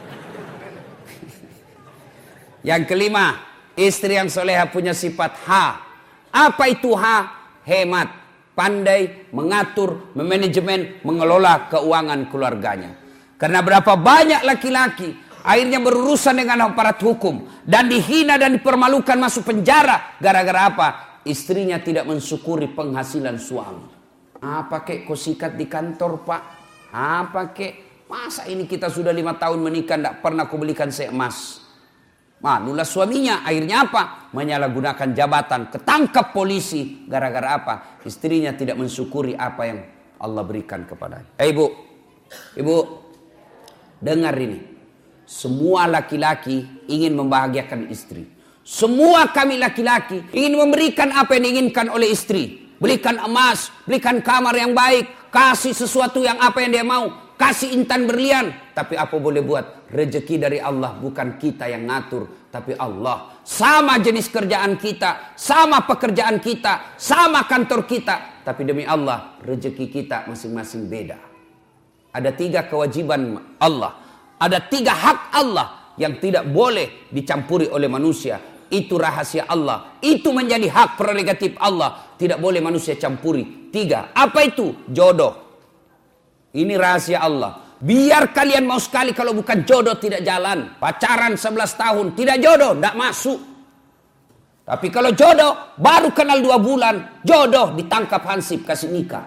Yang kelima, istri yang soleha punya sifat H. Apa itu H? Hemat, pandai, mengatur, memanajemen, mengelola keuangan keluarganya. Karena berapa banyak laki-laki akhirnya berurusan dengan aparat hukum dan dihina dan dipermalukan masuk penjara. Gara-gara apa? Istrinya tidak mensyukuri penghasilan suami. Apa kek kau sikat di kantor, Pak? Apa kek? Masa ini kita sudah lima tahun menikah tidak pernah kau belikan saya emas? Malulah suaminya. Akhirnya apa? Menyalahgunakan jabatan. Ketangkap polisi. Gara-gara apa? Istrinya tidak mensyukuri apa yang Allah berikan kepadanya. Eh ibu. Ibu. Dengar ini. Semua laki-laki ingin membahagiakan istri. Semua kami laki-laki ingin memberikan apa yang diinginkan oleh istri. Belikan emas. Belikan kamar yang baik. Kasih sesuatu yang apa yang dia mau. Kasih intan berlian. Tapi apa boleh buat? Rezeki dari Allah. Bukan kita yang ngatur. Tapi Allah. Sama jenis kerjaan kita. Sama pekerjaan kita. Sama kantor kita. Tapi demi Allah. Rezeki kita masing-masing beda. Ada tiga kewajiban Allah. Ada tiga hak Allah. Yang tidak boleh dicampuri oleh manusia. Itu rahasia Allah. Itu menjadi hak prerogatif Allah. Tidak boleh manusia campuri. Tiga. Apa itu? Jodoh. Ini rahasia Allah. Biar kalian mau sekali kalau bukan jodoh tidak jalan. Pacaran sebelas tahun tidak jodoh, tidak masuk. Tapi kalau jodoh baru kenal dua bulan, jodoh ditangkap hansip kasih nikah.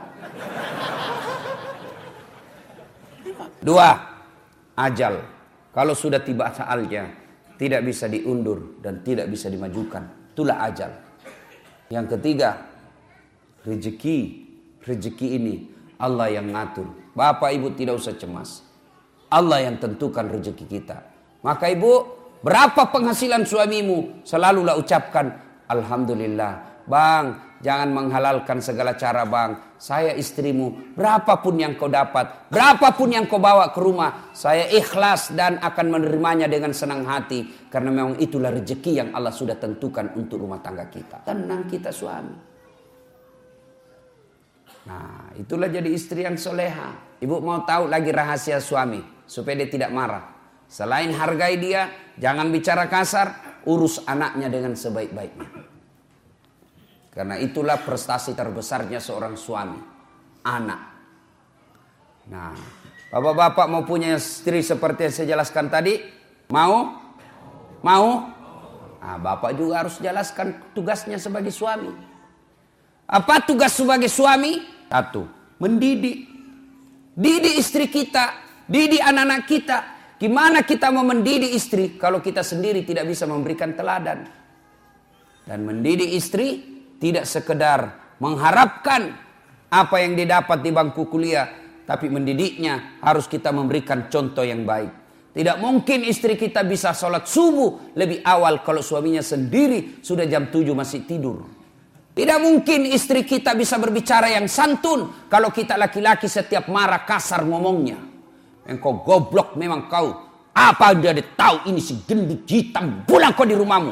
Dua, ajal. Kalau sudah tiba saatnya tidak bisa diundur dan tidak bisa dimajukan. Itulah ajal. Yang ketiga, rezeki. Rezeki ini Allah yang ngatur. Bapak ibu tidak usah cemas. Allah yang tentukan rezeki kita. Maka ibu, berapa penghasilan suamimu? Selalulah ucapkan alhamdulillah. Bang, jangan menghalalkan segala cara bang. Saya istrimu, berapapun yang kau dapat, berapapun yang kau bawa ke rumah, saya ikhlas dan akan menerimanya dengan senang hati. Karena memang itulah rezeki yang Allah sudah tentukan untuk rumah tangga kita. Tenang kita suami. Nah, itulah jadi istri yang soleha. Ibu mau tahu lagi rahasia suami supaya dia tidak marah. Selain hargai dia, jangan bicara kasar, urus anaknya dengan sebaik-baiknya. Karena itulah prestasi terbesarnya seorang suami, anak. Nah, bapak-bapak mau punya istri seperti yang saya jelaskan tadi? Mau? Mau? Nah, bapak juga harus jelaskan tugasnya sebagai suami. Apa tugas sebagai suami? Satu, mendidik. Didik istri kita, didik anak-anak kita. Gimana kita mau mendidik istri kalau kita sendiri tidak bisa memberikan teladan? Dan mendidik istri tidak sekedar mengharapkan apa yang didapat di bangku kuliah, tapi mendidiknya harus kita memberikan contoh yang baik. Tidak mungkin istri kita bisa sholat subuh lebih awal kalau suaminya sendiri sudah jam tujuh masih tidur. Tidak mungkin istri kita bisa berbicara yang santun kalau kita laki-laki setiap marah kasar ngomongnya. Engkau goblok memang kau. Apa dia tahu ini si gendut hitam, pulang kau di rumahmu.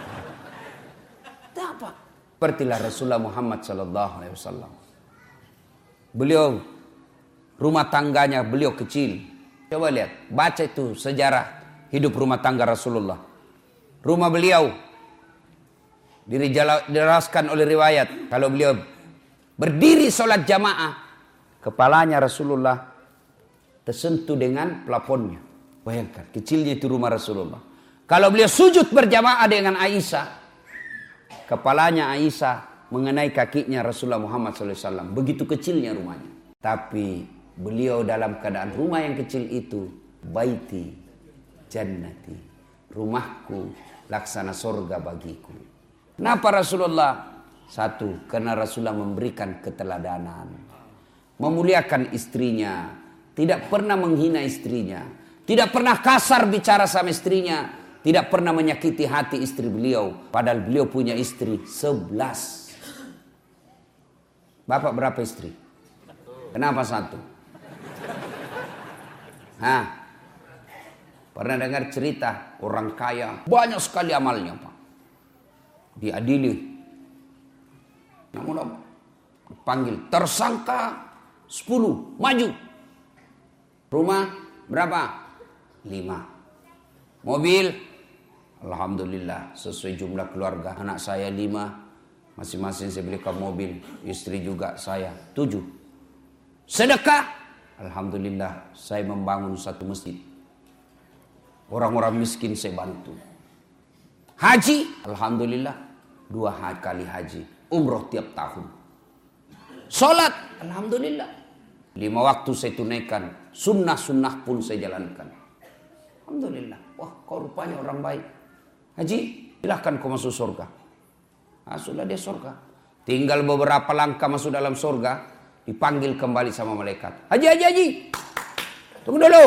Apa? Sepertilah Rasulullah Muhammad sallallahu alaihi wasallam. Beliau rumah tangganya beliau kecil. Coba lihat, baca itu sejarah hidup rumah tangga Rasulullah. Rumah beliau dijelaskan oleh riwayat kalau beliau berdiri sholat jamaah, kepalanya Rasulullah tersentuh dengan plafonnya. Bayangkan kecilnya itu rumah Rasulullah. Kalau beliau sujud berjamaah dengan Aisyah, kepalanya Aisyah mengenai kakinya Rasulullah Muhammad shallallahu alaihi wasallam. Begitu kecilnya rumahnya. Tapi beliau dalam keadaan rumah yang kecil itu, baiti jannati, rumahku laksana surga bagiku. Kenapa Rasulullah? Satu, karena Rasulullah memberikan keteladanan, memuliakan istrinya, tidak pernah menghina istrinya, tidak pernah kasar bicara sama istrinya, tidak pernah menyakiti hati istri beliau. Padahal beliau punya istri sebelas. Bapak berapa istri? Kenapa satu? Hah? Pernah dengar cerita orang kaya banyak sekali amalnya, Pak. Diadili, namun panggil tersangka sepuluh, maju. Rumah berapa? Lima. Mobil, alhamdulillah sesuai jumlah keluarga. Anak saya lima, masing-masing saya belikan mobil. Istri juga saya tujuh. Sedekah, alhamdulillah saya membangun satu masjid. Orang-orang miskin saya bantu. Haji, alhamdulillah dua kali haji, umroh tiap tahun. Sholat, alhamdulillah lima waktu saya tunaikan, sunnah-sunnah pun saya jalankan. Alhamdulillah. Wah, kau rupanya orang baik. Haji, silahkan kau masuk surga. Nah, sudah dia surga. Tinggal beberapa langkah masuk dalam surga, dipanggil kembali sama malaikat. Haji, haji, haji. Tunggu dulu.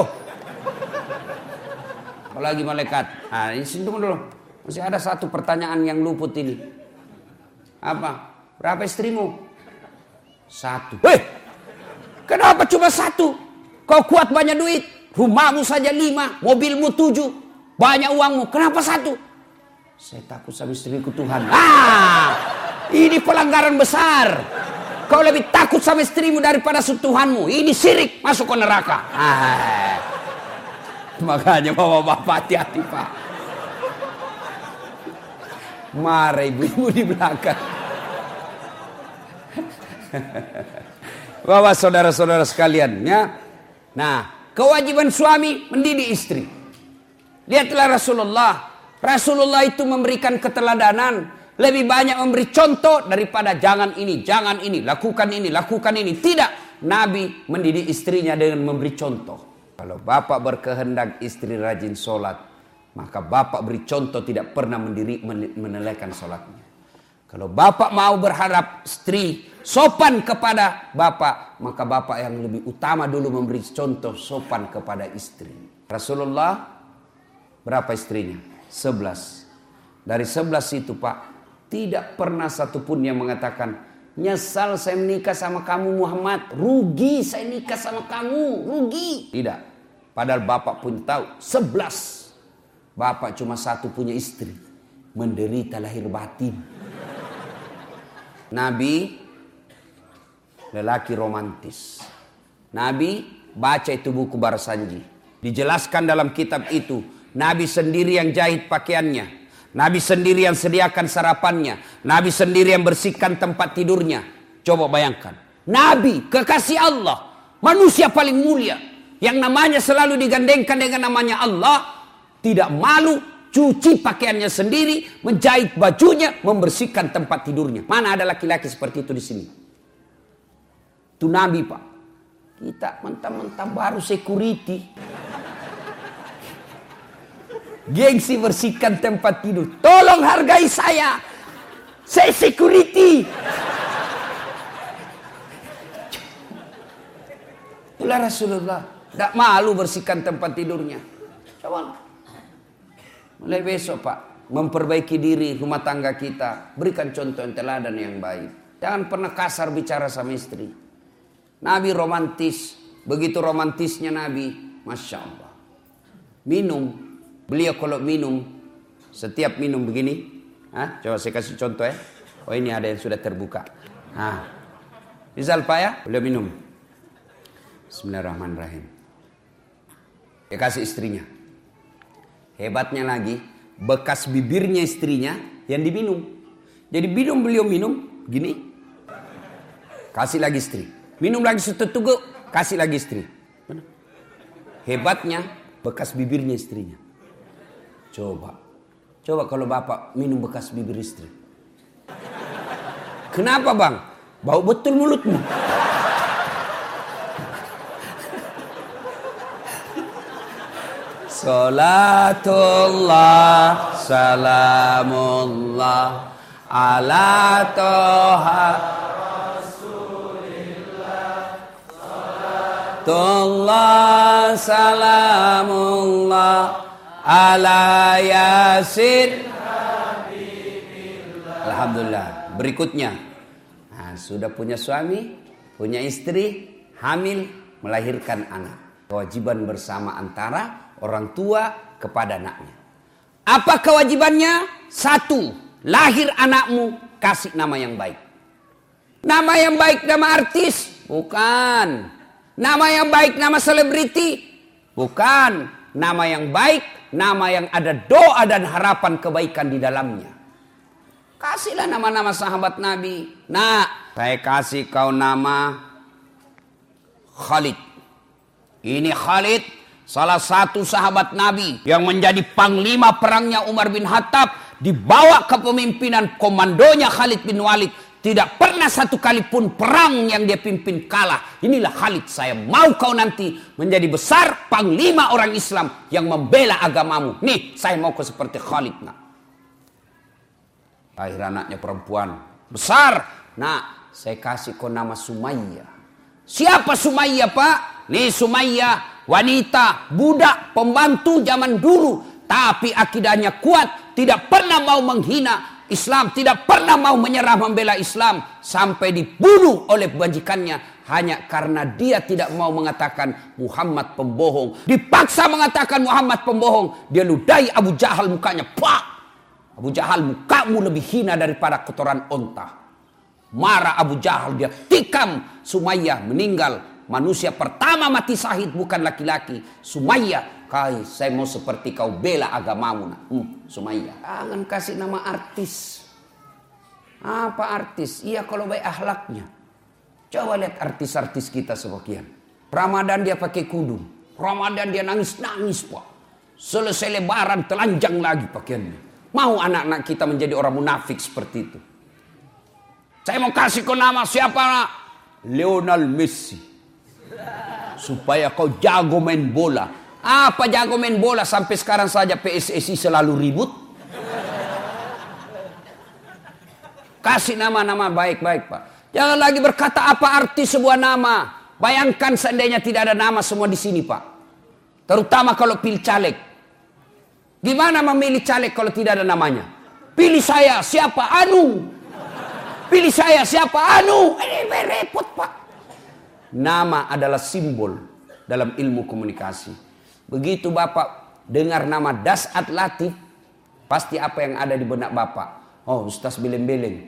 Apalagi malaikat. Nah, ini tunggu dulu. Masih ada satu pertanyaan yang luput ini. Apa? Berapa istrimu? Satu. Hei! Kenapa cuma satu? Kau kuat banyak duit. Rumahmu saja lima. Mobilmu tujuh. Banyak uangmu. Kenapa satu? Saya takut sama istriku Tuhan. Ah! Ini pelanggaran besar. Kau lebih takut sama istrimu daripada Tuhanmu. Ini syirik. Masuk ke neraka. Ah. Makanya bapak-bapak hati-hati, Pak. Marah ibu-ibu di belakang. Bapak saudara-saudara sekalian, ya. Nah, kewajiban suami mendidik istri. Lihatlah Rasulullah. Rasulullah itu memberikan keteladanan, lebih banyak memberi contoh daripada jangan ini, jangan ini, lakukan ini, lakukan ini. Tidak, Nabi mendidik istrinya dengan memberi contoh. Kalau bapak berkehendak istri rajin sholat, maka bapak beri contoh tidak pernah mendiri menelaikan sholatnya. Kalau bapak mau berharap istri sopan kepada bapak, maka bapak yang lebih utama dulu memberi contoh sopan kepada istri. Rasulullah berapa istrinya? Sebelas. Dari sebelas itu, Pak, tidak pernah satupun yang mengatakan, nyesal saya menikah sama kamu Muhammad, rugi saya nikah sama kamu, rugi. Tidak. Padahal bapak pun tahu sebelas. Bapak cuma satu punya istri, menderita lahir batin. Nabi lelaki romantis. Nabi baca itu buku Barsanji. Dijelaskan dalam kitab itu, Nabi sendiri yang jahit pakaiannya, Nabi sendiri yang sediakan sarapannya, Nabi sendiri yang bersihkan tempat tidurnya. Coba bayangkan, Nabi kekasih Allah, manusia paling mulia, yang namanya selalu digandengkan dengan namanya Allah, tidak malu cuci pakaiannya sendiri, menjahit bajunya, membersihkan tempat tidurnya. Mana ada laki-laki seperti itu di sini? Itu Nabi, Pak. Kita mentah-mentah baru security. Gengsi bersihkan tempat tidur. Tolong hargai saya. Saya security. Itulah Rasulullah. Tidak malu bersihkan tempat tidurnya. Coba. Mulai besok, Pak. Memperbaiki diri rumah tangga kita. Berikan contoh yang teladan yang baik. Jangan pernah kasar bicara sama istri. Nabi romantis. Begitu romantisnya Nabi. Masya Allah. Minum. Beliau kalau minum, setiap minum begini, ah, coba saya kasih contoh ya. Oh ini ada yang sudah terbuka. Nah, misal Pak ya, beliau minum. Bismillahirrahmanirrahim. Dia kasih istrinya. Hebatnya lagi, bekas bibirnya istrinya yang diminum. Jadi minum beliau minum, gini. Kasih lagi istri. Minum lagi setetuk, kasih lagi istri. Hebatnya, bekas bibirnya istrinya. Coba, coba kalau bapak minum bekas bibir istri. Kenapa bang? Bau betul mulutmu. Salatullah, salamullah, ala toha Rasulillah. Salatullah, salamullah, ala yasin habibillah. Alhamdulillah. Berikutnya, nah, sudah punya suami, punya istri, hamil, melahirkan anak. Kewajiban bersama antara orang tua kepada anaknya. Apa kewajibannya? Satu, lahir anakmu, kasih nama yang baik. Nama yang baik nama artis? Bukan. Nama yang baik nama selebriti? Bukan. Nama yang baik nama yang ada doa dan harapan kebaikan di dalamnya. Kasihlah nama-nama sahabat Nabi. Nah, saya kasih kau nama Khalid. Ini Khalid, salah satu sahabat Nabi yang menjadi panglima perangnya Umar bin Khattab. Dibawa kepemimpinan komandonya Khalid bin Walid. Tidak pernah satu kali pun perang yang dia pimpin kalah. Inilah Khalid, saya mau kau nanti menjadi besar panglima orang Islam yang membela agamamu. Nih, saya mau kau seperti Khalid. Nah. Lahir anaknya perempuan besar. Nah, saya kasih kau nama Sumayyah. Siapa Sumayyah, Pak? Nih Sumayyah, wanita, budak, pembantu zaman dulu. Tapi akidahnya kuat, tidak pernah mau menghina Islam, tidak pernah mau menyerah membela Islam, sampai dibunuh oleh majikannya hanya karena dia tidak mau mengatakan Muhammad pembohong. Dipaksa mengatakan Muhammad pembohong, dia ludahi Abu Jahal mukanya. Pak, Abu Jahal, mukamu lebih hina daripada kotoran onta. Marah Abu Jahal, dia tikam Sumayyah, meninggal. Manusia pertama mati syahid bukan laki-laki, Sumayyah. Kai, saya mau seperti kau bela agamamu. Nah, hmm, Sumayyah. Jangan kasih nama artis. Apa artis? Iya kalau baik akhlaknya. Coba lihat artis-artis kita sebagian. Ramadan dia pakai kudung. Ramadan dia nangis-nangis, Pak. Selesai lebaran telanjang lagi pakaiannya. Mau anak-anak kita menjadi orang munafik seperti itu? Saya mau kasih kau nama siapa? Lionel Messi. Supaya kau jago main bola. Apa jago main bola sampai sekarang saja P S S I selalu ribut? Kasih nama-nama baik-baik, Pak. Jangan lagi berkata apa arti sebuah nama. Bayangkan seandainya tidak ada nama semua di sini, Pak. Terutama kalau pilih caleg. Gimana memilih caleg kalau tidak ada namanya? Pilih saya, siapa? Anu. Pilih saya, siapa? Anu. Ini repot, Pak. Nama adalah simbol dalam ilmu komunikasi. Begitu Bapak dengar nama Dasat Latif, pasti apa yang ada di benak Bapak? Oh, Ustaz beleng-beleng.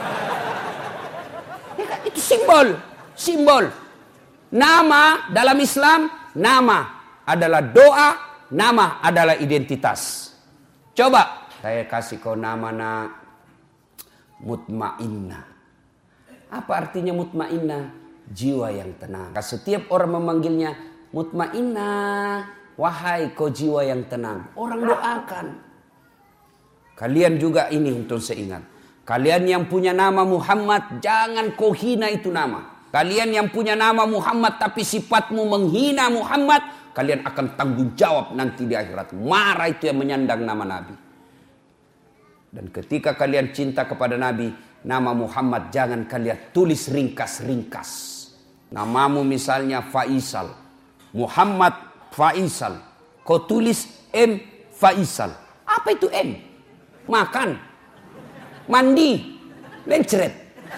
Ya kan? Itu simbol, simbol. Nama dalam Islam, nama adalah doa, nama adalah identitas. Coba saya kasih kau nama nak Mutmainnah. Apa artinya mutmainnah? Jiwa yang tenang. Setiap orang memanggilnya Mutmainnah, wahai kau jiwa yang tenang. Orang doakan. Kalian juga ini untuk seingat. Kalian yang punya nama Muhammad, jangan kau hina itu nama. Kalian yang punya nama Muhammad tapi sifatmu menghina Muhammad, kalian akan tanggung jawab nanti di akhirat. Marah itu yang menyandang nama Nabi. Dan ketika kalian cinta kepada Nabi, nama Muhammad jangan kalian tulis ringkas-ringkas. Namamu misalnya Faisal, Muhammad Faisal, kau tulis M Faisal. Apa itu M? Makan, mandi, mencret.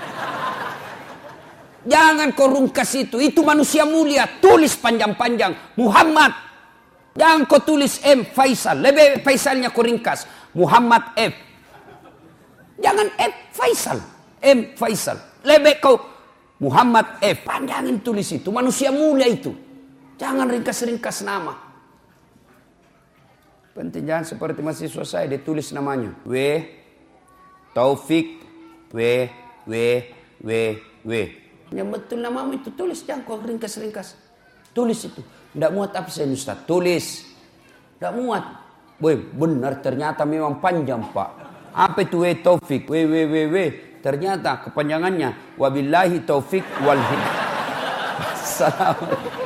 Jangan kau ringkas itu. Itu manusia mulia. Tulis panjang-panjang. Muhammad. Jangan kau tulis M Faisal. Lebih Faisalnya kau ringkas. Muhammad F. Jangan F Faisal. M Faisal. Lebih kau Muhammad F. Panjangin tulis itu. Manusia mulia itu. Jangan ringkas-ringkas nama. Penting jangan seperti mahasiswa saya. Dia tulis namanya. W. Taufik. W. W. W. W. Yang betul namamu itu tulis. Jangan kau ringkas-ringkas. Tulis itu. Tidak muat apa saya Ustaz. Tulis. Tidak muat. Boy, benar ternyata memang panjang Pak. Apa itu W Taufik? W. W. W. W. Ternyata kepanjangannya. Wabillahi taufik wal hidayah. Assalamualaikum.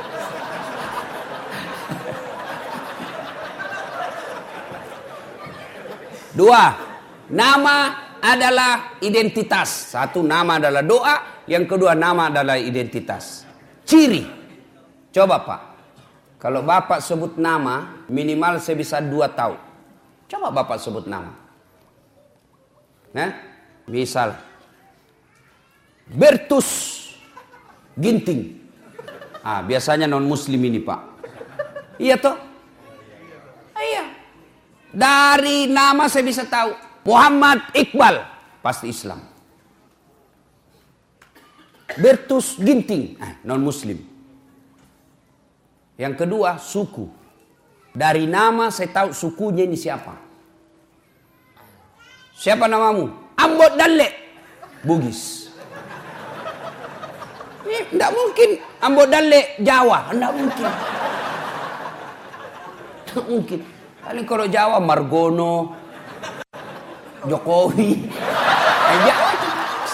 Dua, nama adalah identitas. Satu, nama adalah doa. Yang kedua, nama adalah identitas. Ciri. Coba Pak. Kalau Bapak sebut nama, minimal saya bisa dua tahu. Coba Bapak sebut nama. Nah, misal. Bertus Ginting. Ah, biasanya non muslim ini Pak. Iya toh? Iya. Dari nama saya bisa tahu. Muhammad Iqbal. Pasti Islam. Bertus Ginting. Ah, non muslim. Yang kedua, suku. Dari nama saya tahu sukunya ini siapa. Siapa namamu? Ambot Dalle. Bugis. Ini tidak mungkin. Ambot Dalle Jawa. Tidak mungkin. Tidak mungkin. Paling kalau Jawa Margono, Jokowi, eh, Jawa itu.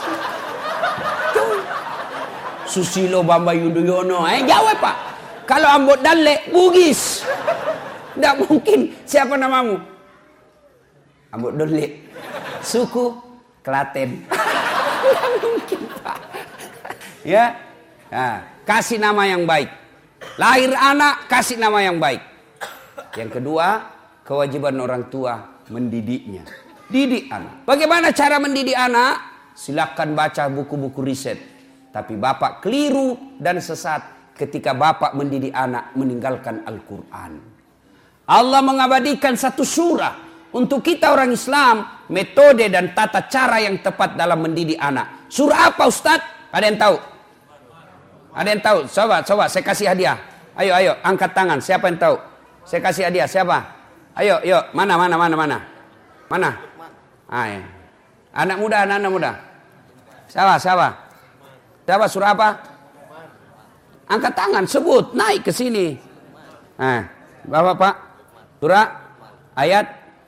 Susilo Bambang Yudhoyono, eh Jawa Pak. Kalau Ambot Dalle Bugis, tidak mungkin. Siapa namamu? Ambot Dalle. Suku Klaten. Tidak mungkin Pak. Ya, nah, kasih nama yang baik. Lahir anak kasih nama yang baik. Yang kedua, kewajiban orang tua mendidiknya. Didik anak. Bagaimana cara mendidik anak? Silakan baca buku-buku riset. Tapi bapak keliru dan sesat ketika bapak mendidik anak meninggalkan Al-Quran. Allah mengabadikan satu surah untuk kita orang Islam, metode dan tata cara yang tepat dalam mendidik anak. Surah apa Ustadz? Ada yang tahu? Ada yang tahu? Coba, coba saya kasih hadiah. Ayo, ayo, angkat tangan. Siapa yang tahu? Saya kasih hadiah. Siapa? Ayo, yuk. Mana, mana, mana, mana? Mana? Ah, ya. Anak muda, anak, anak muda. Siapa, siapa? Siapa, surah apa? Angkat tangan, sebut. Naik ke sini. Nah, Bapak, Pak. Surah, ayat.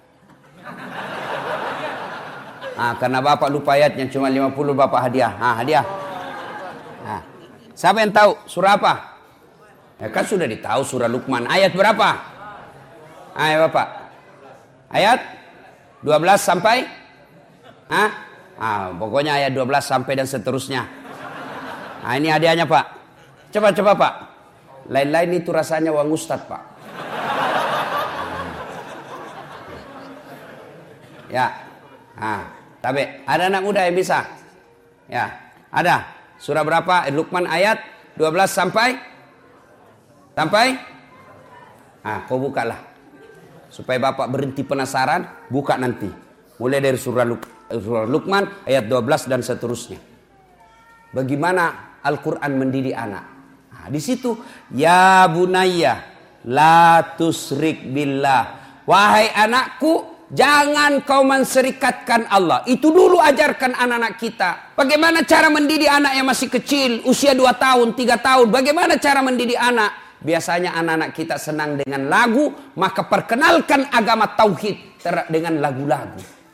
Ah, karena Bapak lupa ayatnya cuma lima puluh, Bapak hadiah. Ah, hadiah. Nah, siapa yang tahu surah apa? Ya kan sudah ditahu surah Luqman. Ayat berapa? Ayo Bapak. Ayat dua belas sampai? Hah? Ah, pokoknya ayat dua belas sampai dan seterusnya. Nah, ini hadiahnya Pak. Coba-coba Pak. Lain-lain itu rasanya uang Ustadz Pak. Ya. Nah, tapi ada anak muda yang bisa? Ya, ada. Surah berapa? Luqman ayat dua belas sampai? Sampai? Ah, kau bukalah. Supaya Bapak berhenti penasaran, buka nanti. Mulai dari surah, Luk surah Luqman ayat dua belas dan seterusnya. Bagaimana Al-Quran mendidik anak? Nah, di situ, ya bunayya la tusrik billah. Wahai anakku, jangan kau menserikatkan Allah. Itu dulu ajarkan anak-anak kita. Bagaimana cara mendidik anak yang masih kecil, usia dua tahun, tiga tahun. Bagaimana cara mendidik anak? Biasanya anak-anak kita senang dengan lagu, maka perkenalkan agama tauhid dengan lagu-lagu.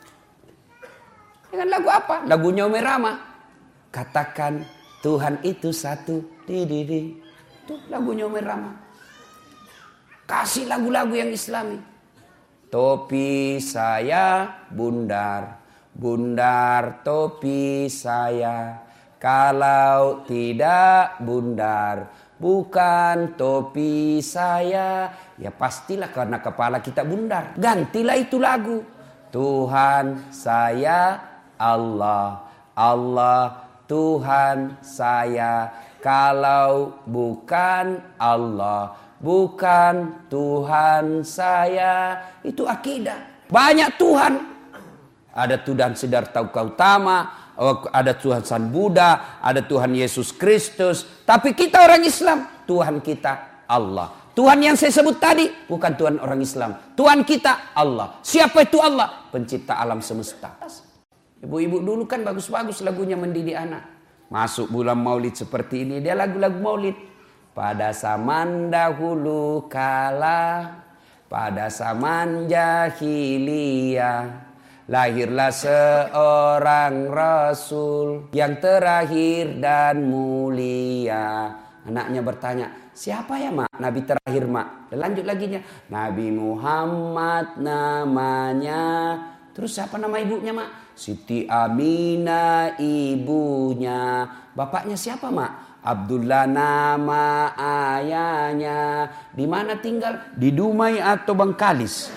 Dengan lagu apa? Lagunya Umi Rama. Katakan Tuhan itu satu. Di, di, di. Itu lagunya Umi Rama. Kasih lagu-lagu yang Islami. Topi saya bundar. Bundar topi saya. Kalau tidak bundar. Bukan topi saya. Ya pastilah karena kepala kita bundar. Gantilah itu lagu. Tuhan saya Allah. Allah Tuhan saya. Kalau bukan Allah. Bukan Tuhan saya. Itu akidah. Banyak Tuhan. Ada Tuhan Siddhartha Gautama. Ada Tuhan San Buddha, ada Tuhan Yesus Kristus. Tapi kita orang Islam, Tuhan kita Allah. Tuhan yang saya sebut tadi bukan Tuhan orang Islam. Tuhan kita Allah. Siapa itu Allah? Pencipta alam semesta. Ibu-ibu dulu kan bagus-bagus lagunya mendidik anak. Masuk bulan Maulid seperti ini, dia lagu-lagu Maulid. Pada zaman dahulu kala, pada zaman jahiliyah, lahirlah seorang Rasul yang terakhir dan mulia. Anaknya bertanya, siapa ya mak? Nabi terakhir mak. Dan lanjut laginya, Nabi Muhammad namanya. Terus siapa nama ibunya mak? Siti Aminah ibunya. Bapaknya siapa mak? Abdullah nama ayahnya. Di mana tinggal? Di Dumai atau Bangkalis?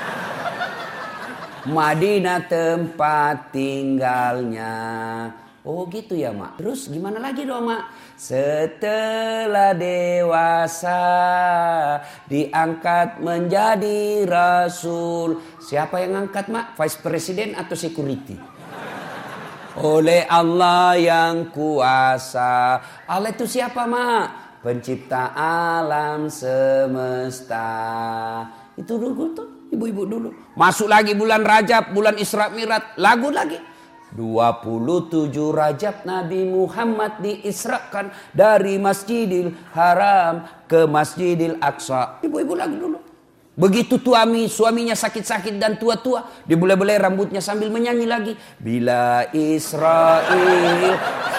Madinah tempat tinggalnya. Oh gitu ya mak. Terus gimana lagi dong mak? Setelah dewasa diangkat menjadi rasul. Siapa yang angkat mak? Vice President atau security? Oleh Allah yang kuasa. Allah itu siapa mak? Pencipta alam semesta. Itu dulu tuh ibu-ibu dulu. Masuk lagi bulan Rajab, bulan Isra Mi'raj, lagu lagi. dua puluh tujuh Rajab Nabi Muhammad diisrakan dari Masjidil Haram ke Masjidil Aqsa. Ibu-ibu lagu dulu. Begitu tuami, suaminya sakit-sakit dan tua-tua, dibelai-belai rambutnya sambil menyanyi lagi. Bila Israel.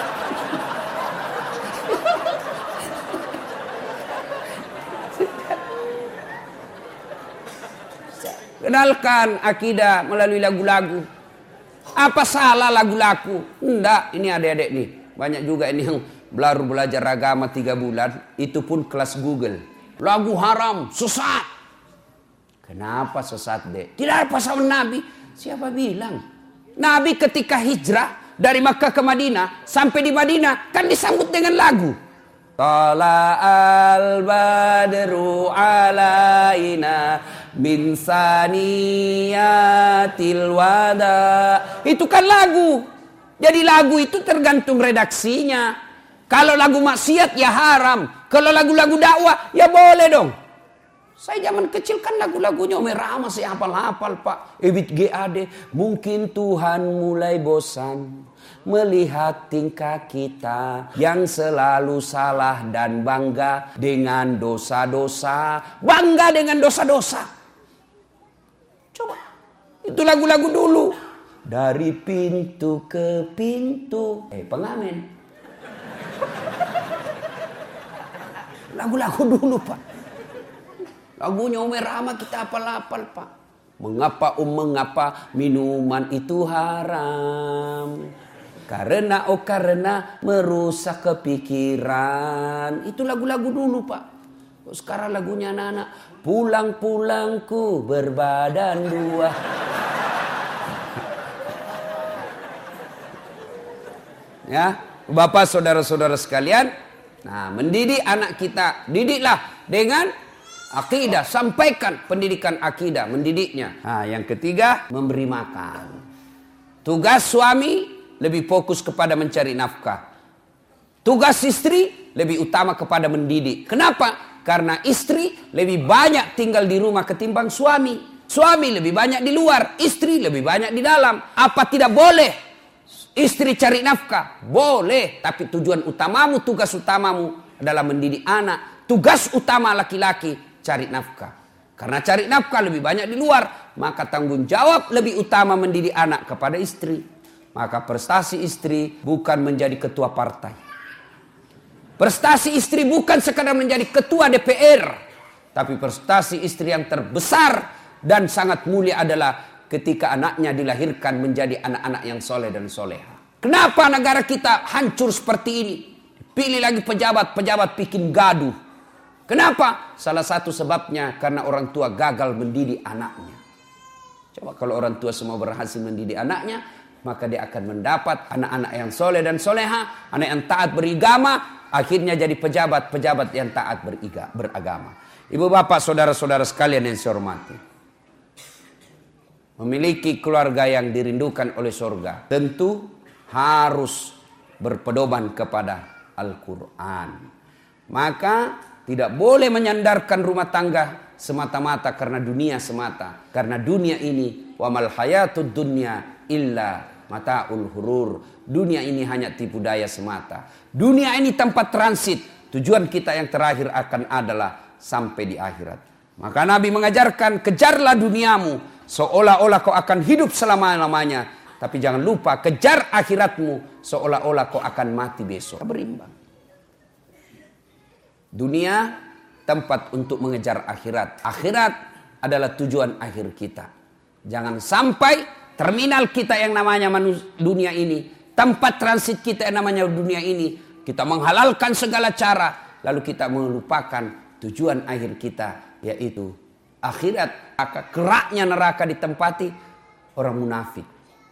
Kenalkan akidah melalui lagu-lagu. Apa salah lagu-lagu? Enggak, ini adik-adik nih. Banyak juga ini yang baru belajar agama tiga bulan. Itu pun kelas Google. Lagu haram, sesat. Kenapa sesat dek? Tidak ada pasal Nabi. Siapa bilang? Nabi ketika hijrah dari Makkah ke Madinah. Sampai di Madinah kan disambut dengan lagu. Tala al-badru alaina min saniyatil wada. Itu kan lagu. Jadi lagu itu tergantung redaksinya. Kalau lagu maksiat ya haram. Kalau lagu-lagu dakwah ya boleh dong. Saya zaman kecil kan lagu-lagunya Umi Rama saya hafal-hafal Pak. Ebit G A D. Mungkin Tuhan mulai bosan melihat tingkah kita yang selalu salah dan bangga dengan dosa-dosa. Bangga dengan dosa-dosa. Coba. Itu lagu-lagu dulu. Dari pintu ke pintu. Eh pengamen. Lagu-lagu dulu Pak. Lagunya Umi Rama kita hafal-hafal Pak. Mengapa um mengapa minuman itu haram? Karena oh karena merusak kepikiran. Itu lagu-lagu dulu Pak. Sekarang lagunya anak-anak. Pulang-pulangku berbadan dua. Ya, Bapak saudara-saudara sekalian. Nah, mendidik anak kita. Didiklah dengan akidah. Sampaikan pendidikan akidah. Mendidiknya. Nah, yang ketiga, memberi makan. Tugas suami lebih fokus kepada mencari nafkah. Tugas istri lebih utama kepada mendidik. Kenapa? Karena istri lebih banyak tinggal di rumah ketimbang suami. Suami lebih banyak di luar, istri lebih banyak di dalam. Apa tidak boleh istri cari nafkah? Boleh, tapi tujuan utamamu, tugas utamamu adalah mendidik anak. Tugas utama laki-laki cari nafkah. Karena cari nafkah lebih banyak di luar, maka tanggung jawab lebih utama mendidik anak kepada istri. Maka prestasi istri bukan menjadi ketua partai. Prestasi istri bukan sekadar menjadi ketua D P R. Tapi prestasi istri yang terbesar dan sangat mulia adalah ketika anaknya dilahirkan menjadi anak-anak yang soleh dan soleha. Kenapa negara kita hancur seperti ini? Pilih lagi pejabat-pejabat bikin gaduh. Kenapa? Salah satu sebabnya karena orang tua gagal mendidik anaknya. Coba kalau orang tua semua berhasil mendidik anaknya, maka dia akan mendapat anak-anak yang soleh dan soleha, anak yang taat beragama, akhirnya jadi pejabat-pejabat yang taat beriga, beragama. Ibu bapak, saudara-saudara sekalian yang saya hormati. Memiliki keluarga yang dirindukan oleh surga, tentu harus berpedoman kepada Al-Quran. Maka tidak boleh menyandarkan rumah tangga semata-mata karena dunia semata. Karena dunia ini, wa mal hayatud dunya illa mataul hurur. Dunia ini hanya tipu daya semata. Dunia ini tempat transit. Tujuan kita yang terakhir akan adalah sampai di akhirat. Maka Nabi mengajarkan, kejarlah duniamu seolah-olah kau akan hidup selama-lamanya. Tapi jangan lupa kejar akhiratmu seolah-olah kau akan mati besok. Berimbang. Dunia tempat untuk mengejar akhirat. Akhirat adalah tujuan akhir kita. Jangan sampai terminal kita yang namanya dunia ini, tempat transit kita yang namanya dunia ini, kita menghalalkan segala cara, lalu kita melupakan tujuan akhir kita, yaitu akhirat. Maka keraknya neraka ditempati orang munafik.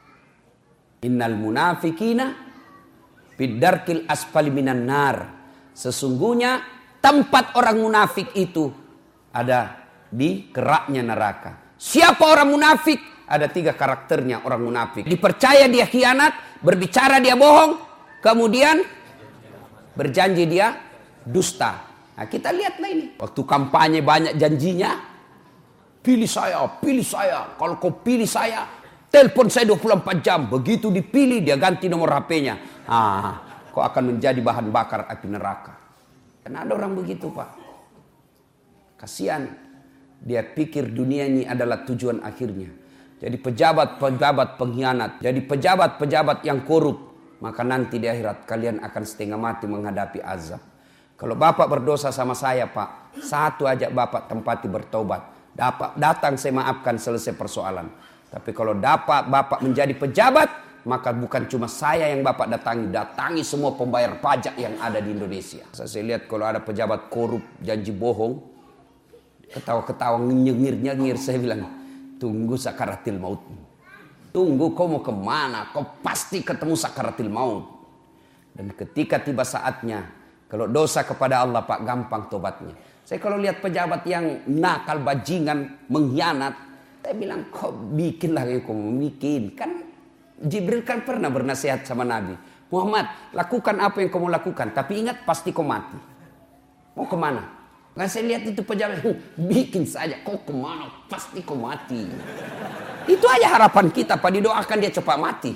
Innal munafikina fid-darkil asfali minan nar. Sesungguhnya tempat orang munafik itu ada di keraknya neraka. Siapa orang munafik? Ada tiga karakternya orang munafik. Dipercaya dia khianat, berbicara dia bohong, kemudian berjanji dia dusta. Nah, kita lihatlah ini. Waktu kampanye banyak janjinya. Pilih saya, pilih saya. Kalau kau pilih saya, telepon saya dua puluh empat jam. Begitu dipilih, dia ganti nomor H P-nya. Ah, kau akan menjadi bahan bakar api neraka. Karena ada orang begitu, Pak. Kasihan. Dia pikir dunia ini adalah tujuan akhirnya. Jadi pejabat-pejabat pengkhianat. Jadi pejabat-pejabat yang korup. Maka nanti di akhirat kalian akan setengah mati menghadapi azab. Kalau Bapak berdosa sama saya, Pak, satu aja Bapak tempati bertobat. Dapat datang saya maafkan, selesai persoalan. Tapi kalau dapat Bapak menjadi pejabat, maka bukan cuma saya yang Bapak datangi, datangi semua pembayar pajak yang ada di Indonesia. Saya lihat kalau ada pejabat korup, janji bohong, ketawa-ketawa nyengir-nyengir, saya bilang, tunggu sakaratil maut. Tunggu, kau mau kemana? Kau pasti ketemu sakaratil maut. Dan ketika tiba saatnya, kalau dosa kepada Allah, Pak, gampang tobatnya. Saya kalau lihat pejabat yang nakal, bajingan, mengkhianat, saya bilang, kau bikinlah yang kau mau bikin. Kan Jibril kan pernah bernasihat sama Nabi. Muhammad, lakukan apa yang kau mau lakukan. Tapi ingat, pasti kau mati. Mau kemana? Nah, saya lihat itu pejabat, bikin saja. Kau kemana? Pasti kau mati. Itu aja harapan kita, Pak. Didoakan dia cepat mati.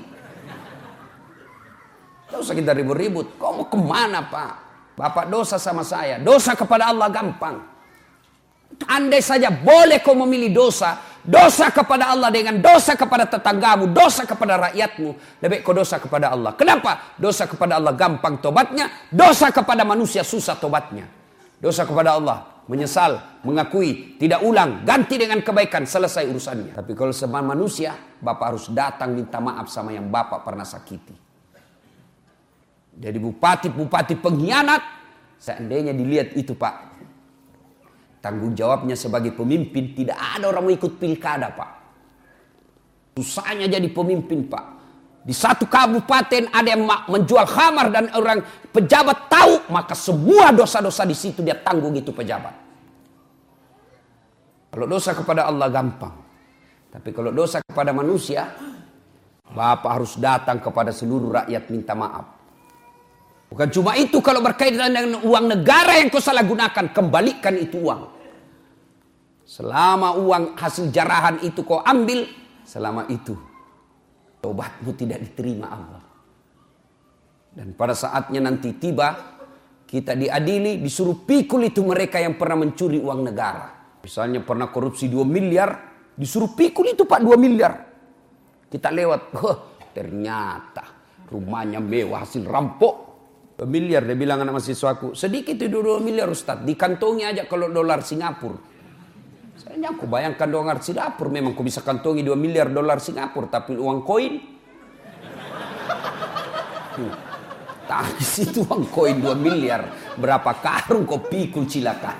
Tidak usah kita ribut-ribut. Kau mau kemana, Pak? Bapak dosa sama saya. Dosa kepada Allah gampang. Andai saja boleh kau memilih dosa. Dosa kepada Allah dengan dosa kepada tetanggamu. Dosa kepada rakyatmu. Lebih kau dosa kepada Allah. Kenapa? Dosa kepada Allah gampang tobatnya. Dosa kepada manusia susah tobatnya. Dosa kepada Allah, menyesal, mengakui, tidak ulang, ganti dengan kebaikan, selesai urusannya. Tapi kalau sama manusia, Bapak harus datang minta maaf sama yang Bapak pernah sakiti. Jadi bupati-bupati pengkhianat, seandainya dilihat itu, Pak, tanggung jawabnya sebagai pemimpin, tidak ada orang mau ikut pilkada, Pak. Susahnya jadi pemimpin, Pak. Di satu kabupaten ada yang menjual khamar dan orang pejabat tahu, maka semua dosa-dosa di situ dia tanggung itu pejabat. Kalau dosa kepada Allah gampang. Tapi kalau dosa kepada manusia, Bapak harus datang kepada seluruh rakyat minta maaf. Bukan cuma itu, kalau berkaitan dengan uang negara yang kau salah gunakan, kembalikan itu uang. Selama uang hasil jarahan itu kau ambil, selama itu tobatmu tidak diterima Allah. Dan pada saatnya nanti tiba, kita diadili, disuruh pikul itu mereka yang pernah mencuri uang negara. Misalnya pernah korupsi dua miliar, disuruh pikul itu, Pak, dua miliar. Kita lewat, oh, ternyata rumahnya mewah hasil rampok. dua miliar dia bilang anak mahasiswaku. Sedikit itu dua miliar Ustaz. Dikantongi aja kalau dolar Singapura. Saya aku bayangkan dolar Singapura. Memang aku bisa kantongi dua miliar dolar Singapura. Tapi uang koin. Hmm. Tapi situ uang koin dua miliar. Berapa karung kau pikul cilaka.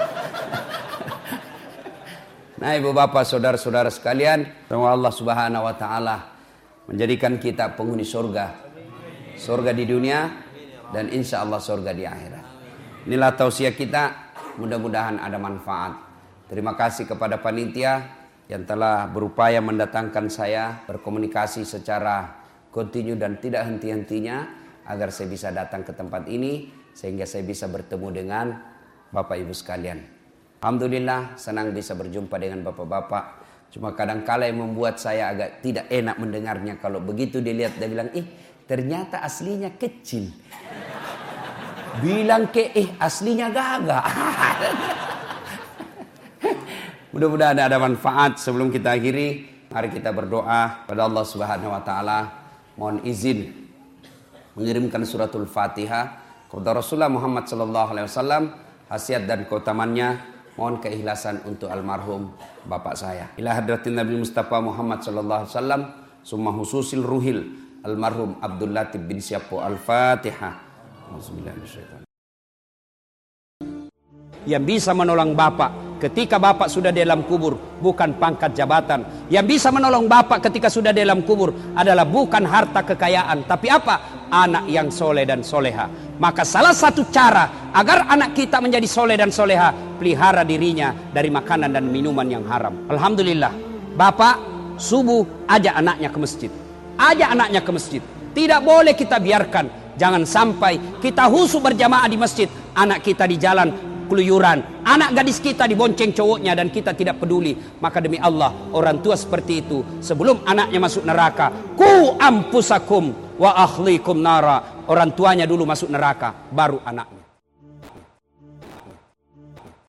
Nah ibu bapak saudara-saudara sekalian. Semoga Allah subhanahu wa ta'ala menjadikan kita penghuni surga. Surga di dunia. Dan insya Allah surga di akhirat. Inilah tausiah kita. Mudah-mudahan ada manfaat. Terima kasih kepada panitia yang telah berupaya mendatangkan saya berkomunikasi secara kontinu dan tidak henti-hentinya agar saya bisa datang ke tempat ini sehingga saya bisa bertemu dengan Bapak Ibu sekalian. Alhamdulillah senang bisa berjumpa dengan Bapak-bapak. Cuma kadang-kala yang membuat saya agak tidak enak mendengarnya kalau begitu dilihat dia bilang, "Ih, ternyata aslinya kecil." Bilang ke eh aslinya gagah. Mudah-mudahan ada manfaat. Sebelum kita akhiri, mari kita berdoa pada Allah Subhanahu wa taala. Mohon izin mengirimkan suratul Fatihah kepada Rasulullah Muhammad sallallahu alaihi wasallam, khasiat dan keutamannya. Mohon keikhlasan untuk almarhum bapak saya. Ila hadratin Nabi Mustafa Muhammad sallallahu alaihi wasallam, summa hususil ruhil almarhum Abdul Latif bin Syapo. Al-Fatihah. Yang bisa menolong bapak ketika bapak sudah di dalam kubur bukan pangkat jabatan. Yang bisa menolong bapak ketika sudah di dalam kubur adalah bukan harta kekayaan, tapi apa? Anak yang soleh dan soleha. Maka salah satu cara agar anak kita menjadi soleh dan soleha, pelihara dirinya dari makanan dan minuman yang haram. Alhamdulillah, bapak subuh ajak anaknya ke masjid. Ajak anaknya ke masjid. Tidak boleh kita biarkan. Jangan sampai kita husu berjamaah di masjid, anak kita di jalan keluyuran, anak gadis kita dibonceng cowoknya dan kita tidak peduli. Maka demi Allah, orang tua seperti itu sebelum anaknya masuk neraka, ku ampusakum wa akhlikum nara. Orang tuanya dulu masuk neraka, baru anaknya.